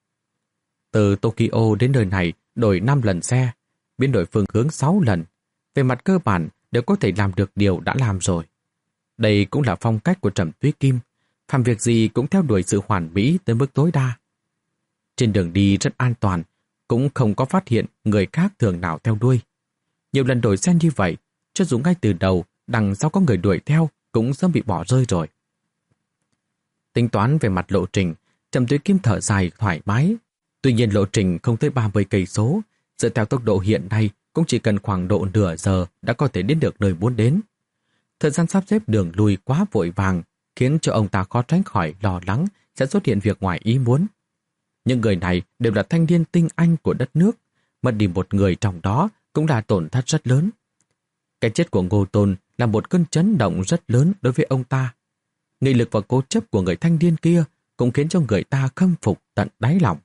Từ Tokyo đến nơi này đổi năm lần xe, biến đổi phương hướng sáu lần. Về mặt cơ bản đều có thể làm được điều đã làm rồi. Đây cũng là phong cách của Trầm Tuyết Kim, làm việc gì cũng theo đuổi sự hoàn mỹ tới mức tối đa. Trên đường đi rất an toàn, cũng không có phát hiện người khác thường nào theo đuôi. Nhiều lần đổi xe như vậy, cho dù ngay từ đầu đằng sau có người đuổi theo cũng sớm bị bỏ rơi rồi. Tính toán về mặt lộ trình, Trầm Tuyết Kim thở dài thoải mái. Tuy nhiên lộ trình không tới ba mươi cây số, dựa theo tốc độ hiện nay cũng chỉ cần khoảng độ nửa giờ đã có thể đến được nơi muốn đến. Thời gian sắp xếp đường lui quá vội vàng, khiến cho ông ta khó tránh khỏi lo lắng sẽ xuất hiện việc ngoài ý muốn. Những người này đều là thanh niên tinh anh của đất nước, mất đi một người trong đó cũng là tổn thất rất lớn. Cái chết của Ngô Tôn là một cơn chấn động rất lớn đối với ông ta. Nghị lực và cố chấp của người thanh niên kia cũng khiến cho người ta khâm phục tận đáy lòng.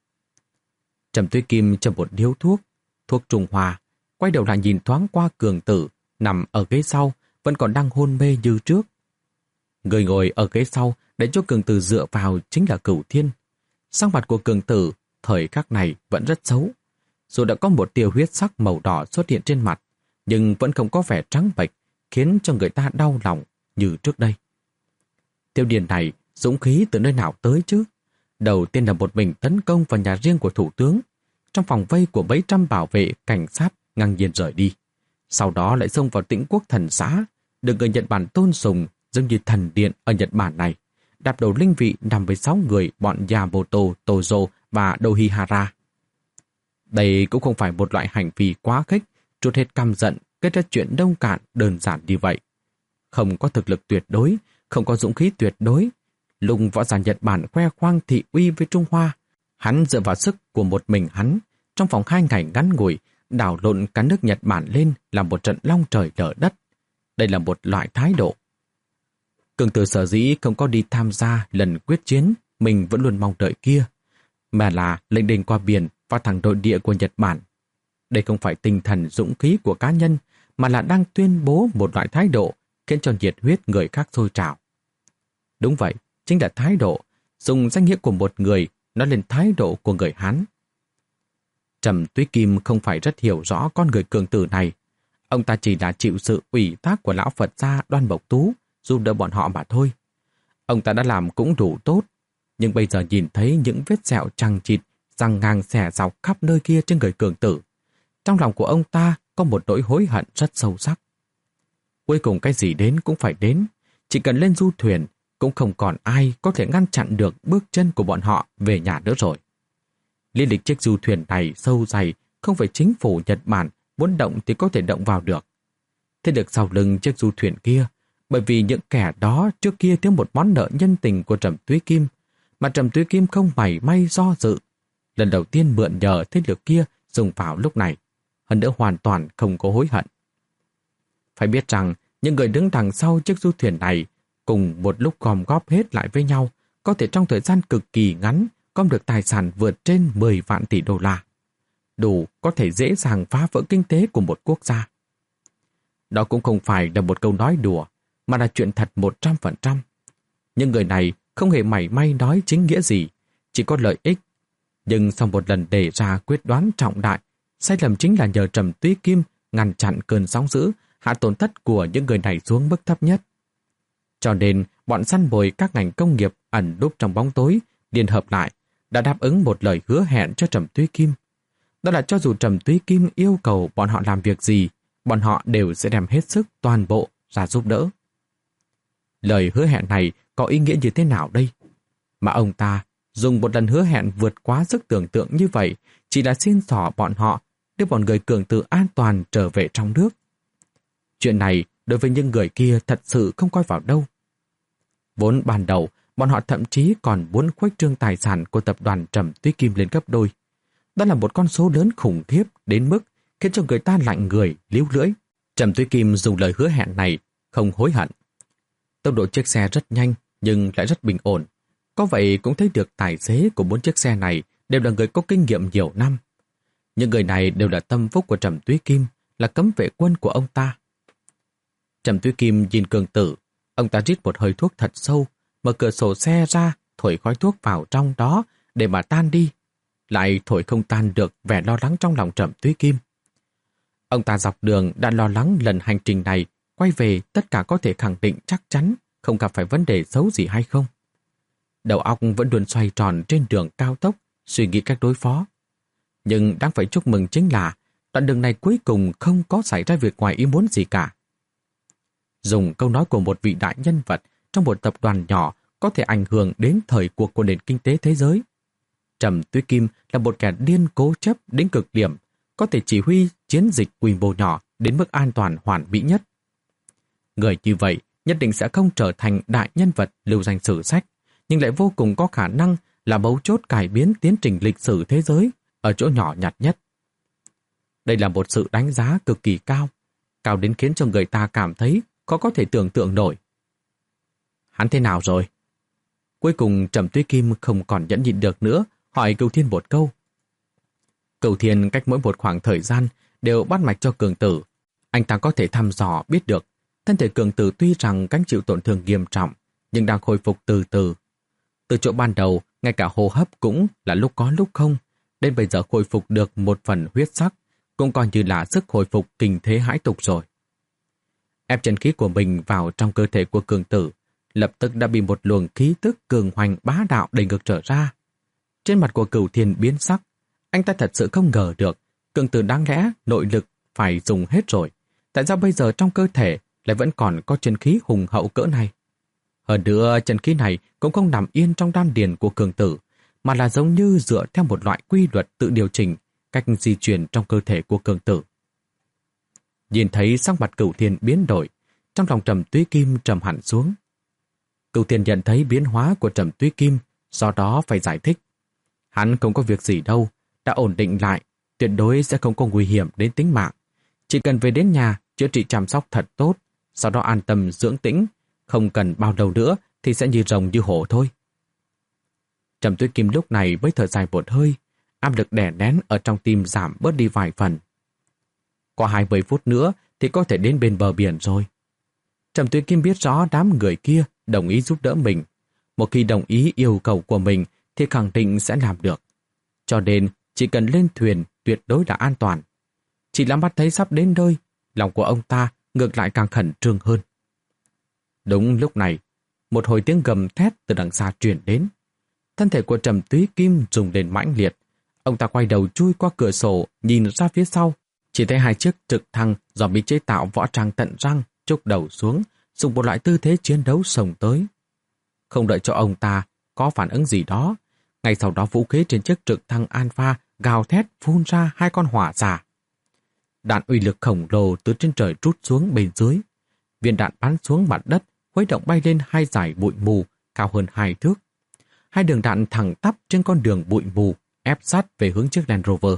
Trầm Tuyết Kim châm một điếu thuốc, thuốc Trung Hoa, quay đầu lại nhìn thoáng qua Cường Tử, nằm ở ghế sau, vẫn còn đang hôn mê như trước. Người ngồi ở ghế sau để cho Cường Tử dựa vào chính là Cửu Thiên. Sắc mặt của Cường Tử thời khắc này vẫn rất xấu. Dù đã có một tia huyết sắc màu đỏ xuất hiện trên mặt, nhưng vẫn không có vẻ trắng bệch, khiến cho người ta đau lòng như trước đây. Tiêu Điền này dũng khí từ nơi nào tới chứ? Đầu tiên là một mình tấn công vào nhà riêng của thủ tướng, trong phòng vây của mấy trăm bảo vệ cảnh sát ngang nhiên rời đi. Sau đó lại xông vào Tĩnh Quốc Thần Xã, được người Nhật Bản tôn sùng giống như thần điện ở Nhật Bản này, đạp đầu linh vị nằm với sáu người bọn Yamamoto, Tozo và Dohihara. Đây cũng không phải một loại hành vi quá khích, trút hết căm giận, kết ra chuyện đông cạn đơn giản như vậy. Không có thực lực tuyệt đối, không có dũng khí tuyệt đối. Lùng võ giả Nhật Bản khoe khoang thị uy với Trung Hoa. Hắn dựa vào sức của một mình hắn, trong vòng hai ngày ngắn ngủi, đảo lộn cả nước Nhật Bản lên làm một trận long trời lở đất. Đây là một loại thái độ. Cường tử sở dĩ không có đi tham gia lần quyết chiến mình vẫn luôn mong đợi kia, mà là lệnh đình qua biển và thẳng nội địa của Nhật Bản. Đây không phải tinh thần dũng khí của cá nhân, mà là đang tuyên bố một loại thái độ khiến cho nhiệt huyết người khác sôi trào. Đúng vậy, chính là thái độ, dùng danh nghĩa của một người nói lên thái độ của người Hán. Trầm Túy Kim không phải rất hiểu rõ con người Cường tử này. Ông ta chỉ là chịu sự ủy thác của lão Phật gia Đoan Mộc Tú, giúp đỡ bọn họ mà thôi. Ông ta đã làm cũng đủ tốt, nhưng bây giờ nhìn thấy những vết sẹo chằng chịt, răng ngang xẻ dọc khắp nơi kia trên người Cường tử, trong lòng của ông ta có một nỗi hối hận rất sâu sắc. Cuối cùng cái gì đến cũng phải đến, chỉ cần lên du thuyền, cũng không còn ai có thể ngăn chặn được bước chân của bọn họ về nhà nữa rồi. Liên lịch chiếc du thuyền này sâu dày, không phải chính phủ Nhật Bản muốn động thì có thể động vào được. Thế được sau lưng chiếc du thuyền kia, bởi vì những kẻ đó trước kia thiếu một món nợ nhân tình của Trầm Túy Kim, mà Trầm Túy Kim không mảy may do dự. Lần đầu tiên mượn nhờ thế lực kia dùng vào lúc này, hơn nữa hoàn toàn không có hối hận. Phải biết rằng, những người đứng đằng sau chiếc du thuyền này cùng một lúc gom góp hết lại với nhau, có thể trong thời gian cực kỳ ngắn gom được tài sản vượt trên mười vạn tỷ đô la. Đủ có thể dễ dàng phá vỡ kinh tế của một quốc gia. Đó cũng không phải là một câu nói đùa, mà là chuyện thật một trăm phần trăm. Nhưng người này không hề mảy may nói chính nghĩa gì, chỉ có lợi ích. Nhưng sau một lần đề ra quyết đoán trọng đại, sai lầm chính là nhờ Trầm Túy Kim ngăn chặn cơn sóng dữ, hạ tổn thất của những người này xuống mức thấp nhất. Cho nên, bọn săn bồi các ngành công nghiệp ẩn núp trong bóng tối, liên hợp lại, đã đáp ứng một lời hứa hẹn cho Trầm Túy Kim. Đó là cho dù Trầm Túy Kim yêu cầu bọn họ làm việc gì, bọn họ đều sẽ đem hết sức toàn bộ ra giúp đỡ. Lời hứa hẹn này có ý nghĩa như thế nào đây? Mà ông ta dùng một lần hứa hẹn vượt quá sức tưởng tượng như vậy, chỉ là xin xỏ bọn họ đưa bọn người Cường tử an toàn trở về trong nước. Chuyện này đối với những người kia thật sự không coi vào đâu. Vốn ban đầu, bọn họ thậm chí còn muốn khuếch trương tài sản của tập đoàn Trầm Túy Kim lên gấp đôi. Đó là một con số lớn khủng khiếp đến mức khiến cho người ta lạnh người, líu lưỡi. Trầm Túy Kim dùng lời hứa hẹn này không hối hận. Tốc độ chiếc xe rất nhanh nhưng lại rất bình ổn. Có vậy cũng thấy được tài xế của bốn chiếc xe này đều là người có kinh nghiệm nhiều năm. Những người này đều là tâm phúc của Trầm Túy Kim, là cấm vệ quân của ông ta. Trầm Túy Kim nhìn Cường tử, ông ta rít một hơi thuốc thật sâu, mở cửa sổ xe ra, thổi khói thuốc vào trong đó để mà tan đi. Lại thổi không tan được vẻ lo lắng trong lòng Trầm Túy Kim. Ông ta dọc đường đã lo lắng lần hành trình này, quay về tất cả có thể khẳng định chắc chắn không gặp phải vấn đề xấu gì hay không. Đầu óc vẫn luôn xoay tròn trên đường cao tốc, suy nghĩ cách đối phó. Nhưng đáng phải chúc mừng chính là đoạn đường này cuối cùng không có xảy ra việc ngoài ý muốn gì cả. Dùng câu nói của một vị đại nhân vật trong một tập đoàn nhỏ có thể ảnh hưởng đến thời cuộc của nền kinh tế thế giới. Trầm Túy Kim là một kẻ điên cố chấp đến cực điểm, có thể chỉ huy chiến dịch quy mô nhỏ đến mức an toàn hoàn mỹ nhất. Người như vậy nhất định sẽ không trở thành đại nhân vật lưu danh sử sách, nhưng lại vô cùng có khả năng là mấu chốt cải biến tiến trình lịch sử thế giới ở chỗ nhỏ nhặt nhất. Đây là một sự đánh giá cực kỳ cao, cao đến khiến cho người ta cảm thấy khó có thể tưởng tượng nổi. Hắn thế nào rồi? Cuối cùng Trầm Túy Kim không còn nhẫn nhịn được nữa, hỏi Cửu Thiên một câu. Cửu Thiên cách mỗi một khoảng thời gian đều bắt mạch cho Cường tử. Anh ta có thể thăm dò biết được thân thể Cường tử tuy rằng gánh chịu tổn thương nghiêm trọng, nhưng đang khôi phục từ từ. Từ chỗ ban đầu, ngay cả hô hấp cũng là lúc có lúc không, đến bây giờ khôi phục được một phần huyết sắc, cũng coi như là sức hồi phục kinh thế hãi tục rồi. Ép chân khí của mình vào trong cơ thể của Cường tử, lập tức đã bị một luồng khí tức cường hoành bá đạo đẩy ngược trở ra. Trên mặt của Cửu Thiên biến sắc, anh ta thật sự không ngờ được, Cường tử đáng lẽ nội lực phải dùng hết rồi, tại sao bây giờ trong cơ thể lại vẫn còn có chân khí hùng hậu cỡ này? Hơn nữa, chân khí này cũng không nằm yên trong đan điền của Cường tử, mà là giống như dựa theo một loại quy luật tự điều chỉnh cách di chuyển trong cơ thể của Cường tử. Nhìn thấy sắc mặt Cửu Thiên biến đổi, trong lòng Trầm Túy Kim trầm hẳn xuống. Cửu Thiên nhận thấy biến hóa của Trầm Túy Kim, do đó phải giải thích. Hắn không có việc gì đâu, đã ổn định lại, tuyệt đối sẽ không có nguy hiểm đến tính mạng. Chỉ cần về đến nhà, chữa trị chăm sóc thật tốt, sau đó an tâm dưỡng tĩnh, không cần bao lâu nữa thì sẽ như rồng như hổ thôi. Trầm Tuyết Kim lúc này mới thở dài một hơi, áp lực đè nén ở trong tim giảm bớt đi vài phần. Qua hai mươi phút nữa thì có thể đến bên bờ biển rồi. Trầm Tuyết Kim biết rõ đám người kia đồng ý giúp đỡ mình. Một khi đồng ý yêu cầu của mình thì khẳng định sẽ làm được. Cho nên chỉ cần lên thuyền tuyệt đối là an toàn. Chỉ là mắt thấy sắp đến nơi, lòng của ông ta ngược lại càng khẩn trương hơn. Đúng lúc này, một hồi tiếng gầm thét từ đằng xa truyền đến. Thân thể của Trầm Tuyết Kim rung lên mãnh liệt. Ông ta quay đầu chui qua cửa sổ, nhìn ra phía sau. Chỉ thấy hai chiếc trực thăng do bị chế tạo võ trang tận răng, chúc đầu xuống, dùng một loại tư thế chiến đấu xông tới. Không đợi cho ông ta có phản ứng gì đó, ngay sau đó vũ khí trên chiếc trực thăng Alpha gào thét phun ra hai con hỏa xà. Đạn uy lực khổng lồ từ trên trời trút xuống bên dưới. Viên đạn bắn xuống mặt đất, khuấy động bay lên hai dải bụi mù cao hơn hai thước. Hai đường đạn thẳng tắp trên con đường bụi mù ép sát về hướng chiếc Land Rover.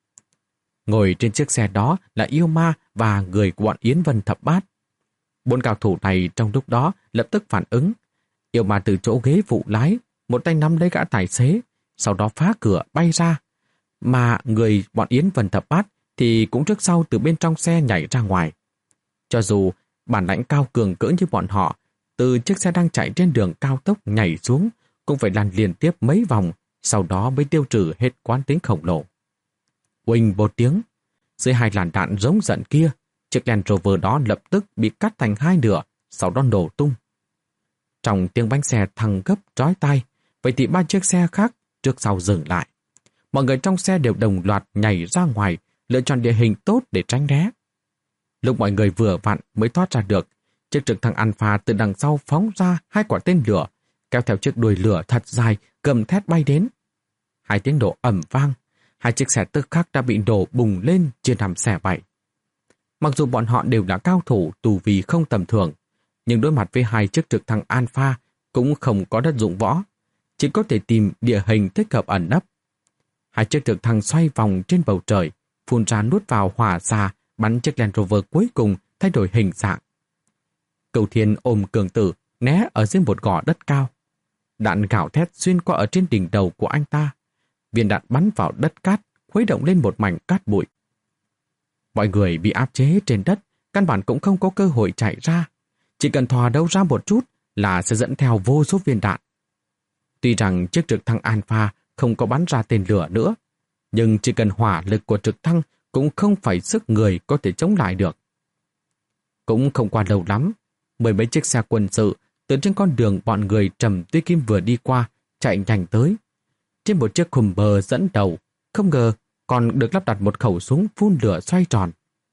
Ngồi trên chiếc xe đó là Yêu Ma và người của bọn Yến Vân Thập Bát. Bốn cao thủ này trong lúc đó lập tức phản ứng. Yêu Ma từ chỗ ghế phụ lái, một tay nắm lấy gã tài xế, sau đó phá cửa bay ra. Mà người bọn Yến Vân Thập Bát thì cũng trước sau từ bên trong xe nhảy ra ngoài. Cho dù bản lãnh cao cường cỡ như bọn họ, từ chiếc xe đang chạy trên đường cao tốc nhảy xuống, cũng phải lăn liên tiếp mấy vòng, sau đó mới tiêu trừ hết quán tính khổng lồ. Uỳnh một tiếng, dưới hai làn đạn giống giận kia, chiếc Land Rover đó lập tức bị cắt thành hai nửa, sau đó nổ tung. Trong tiếng bánh xe thăng gấp trói tai, vậy thì ba chiếc xe khác trước sau dừng lại. Mọi người trong xe đều đồng loạt nhảy ra ngoài, lựa chọn địa hình tốt để tránh né. Lúc mọi người vừa vặn mới thoát ra được, chiếc trực thăng Alpha từ đằng sau phóng ra hai quả tên lửa, kéo theo chiếc đuôi lửa thật dài, gầm thét bay đến. Hai tiếng nổ ầm vang, hai chiếc xe tức khắc đã bị nổ bùng lên chia làm xẻ bảy. Mặc dù bọn họ đều là cao thủ tù vì không tầm thường, nhưng đối mặt với hai chiếc trực thăng Alpha cũng không có đất dụng võ, chỉ có thể tìm địa hình thích hợp ẩn nấp. Hai chiếc trực thăng xoay vòng trên bầu trời, phun ra nuốt vào hỏa xà, bắn chiếc Land Rover cuối cùng thay đổi hình dạng. Cửu Thiên ôm Cường Tử né ở dưới một gò đất cao. Đạn gào thét xuyên qua ở trên đỉnh đầu của anh ta. Viên đạn bắn vào đất cát, khuấy động lên một mảnh cát bụi. Mọi người bị áp chế trên đất, căn bản cũng không có cơ hội chạy ra. Chỉ cần thò đâu ra một chút là sẽ dẫn theo vô số viên đạn. Tuy rằng chiếc trực thăng Alpha không có bắn ra tên lửa nữa, nhưng chỉ cần hỏa lực của trực thăng cũng không phải sức người có thể chống lại được. Cũng không qua lâu lắm, mười mấy chiếc xe quân sự từ trên con đường bọn người Trầm Tuyết Kim vừa đi qua chạy nhanh tới. Trên một chiếc Hummer dẫn đầu, không ngờ còn được lắp đặt một khẩu súng phun lửa xoay tròn.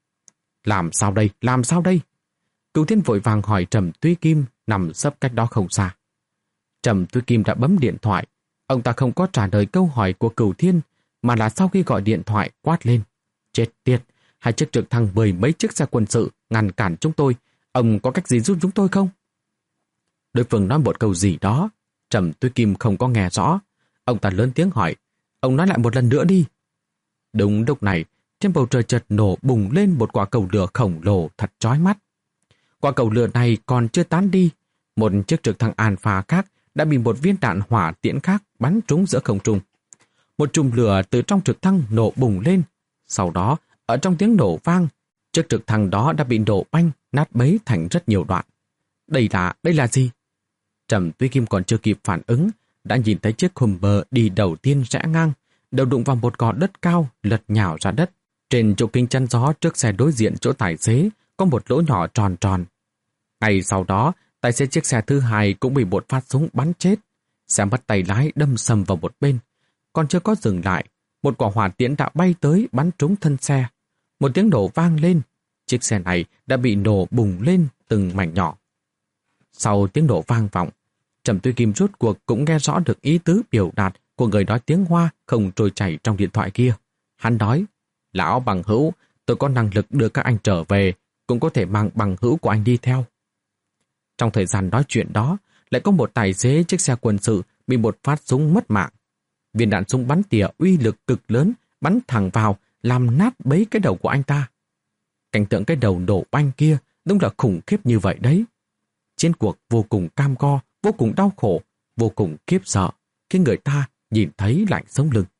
Làm sao đây? Làm sao đây? Cửu Thiên vội vàng hỏi Trầm Tuyết Kim nằm sấp cách đó không xa. Trầm Tuyết Kim đã bấm điện thoại. Ông ta không có trả lời câu hỏi của Cửu Thiên, mà là sau khi gọi điện thoại quát lên. Chết tiệt, hai chiếc trực thăng mười mấy chiếc xe quân sự ngăn cản chúng tôi. Ông có cách gì giúp chúng tôi không? Đối phương nói một câu gì đó, Trầm Tuyết Kim không có nghe rõ. Ông ta lớn tiếng hỏi, ông nói lại một lần nữa đi. Đúng lúc này, trên bầu trời chợt nổ bùng lên một quả cầu lửa khổng lồ thật chói mắt. Quả cầu lửa này còn chưa tán đi, một chiếc trực thăng Alpha khác đã bị một viên đạn hỏa tiễn khác bắn trúng giữa không trung. Một chùm lửa từ trong trực thăng nổ bùng lên. Sau đó, ở trong tiếng nổ vang, chiếc trực thăng đó đã bị nổ banh, nát bấy thành rất nhiều đoạn. Đây là, đây là gì? Trầm Tuyết Kim còn chưa kịp phản ứng, đã nhìn thấy chiếc Hummer đi đầu tiên rẽ ngang, đầu đụng vào một gò đất cao, lật nhào ra đất. Trên chỗ kính chắn gió trước xe đối diện chỗ tài xế có một lỗ nhỏ tròn tròn. Ngay sau đó, tài xế chiếc xe thứ hai cũng bị một phát súng bắn chết. Xe mất tay lái đâm sầm vào một bên. Còn chưa có dừng lại, một quả hỏa tiễn đã bay tới bắn trúng thân xe. Một tiếng nổ vang lên, chiếc xe này đã bị nổ bùng lên từng mảnh nhỏ. Sau tiếng nổ vang vọng, Trầm Tuyết Kim rốt cuộc cũng nghe rõ được ý tứ biểu đạt của người nói tiếng Hoa không trôi chảy trong điện thoại kia. Hắn nói, lão bằng hữu, tôi có năng lực đưa các anh trở về, cũng có thể mang bằng hữu của anh đi theo. Trong thời gian nói chuyện đó, lại có một tài xế chiếc xe quân sự bị một phát súng mất mạng. Viên đạn súng bắn tỉa uy lực cực lớn, bắn thẳng vào, làm nát bấy cái đầu của anh ta. Cảnh tượng cái đầu nổ banh kia đúng là khủng khiếp như vậy đấy. chiến cuộc vô cùng cam go, vô cùng đau khổ, vô cùng khiếp sợ, khiến người ta nhìn thấy lạnh sống lưng.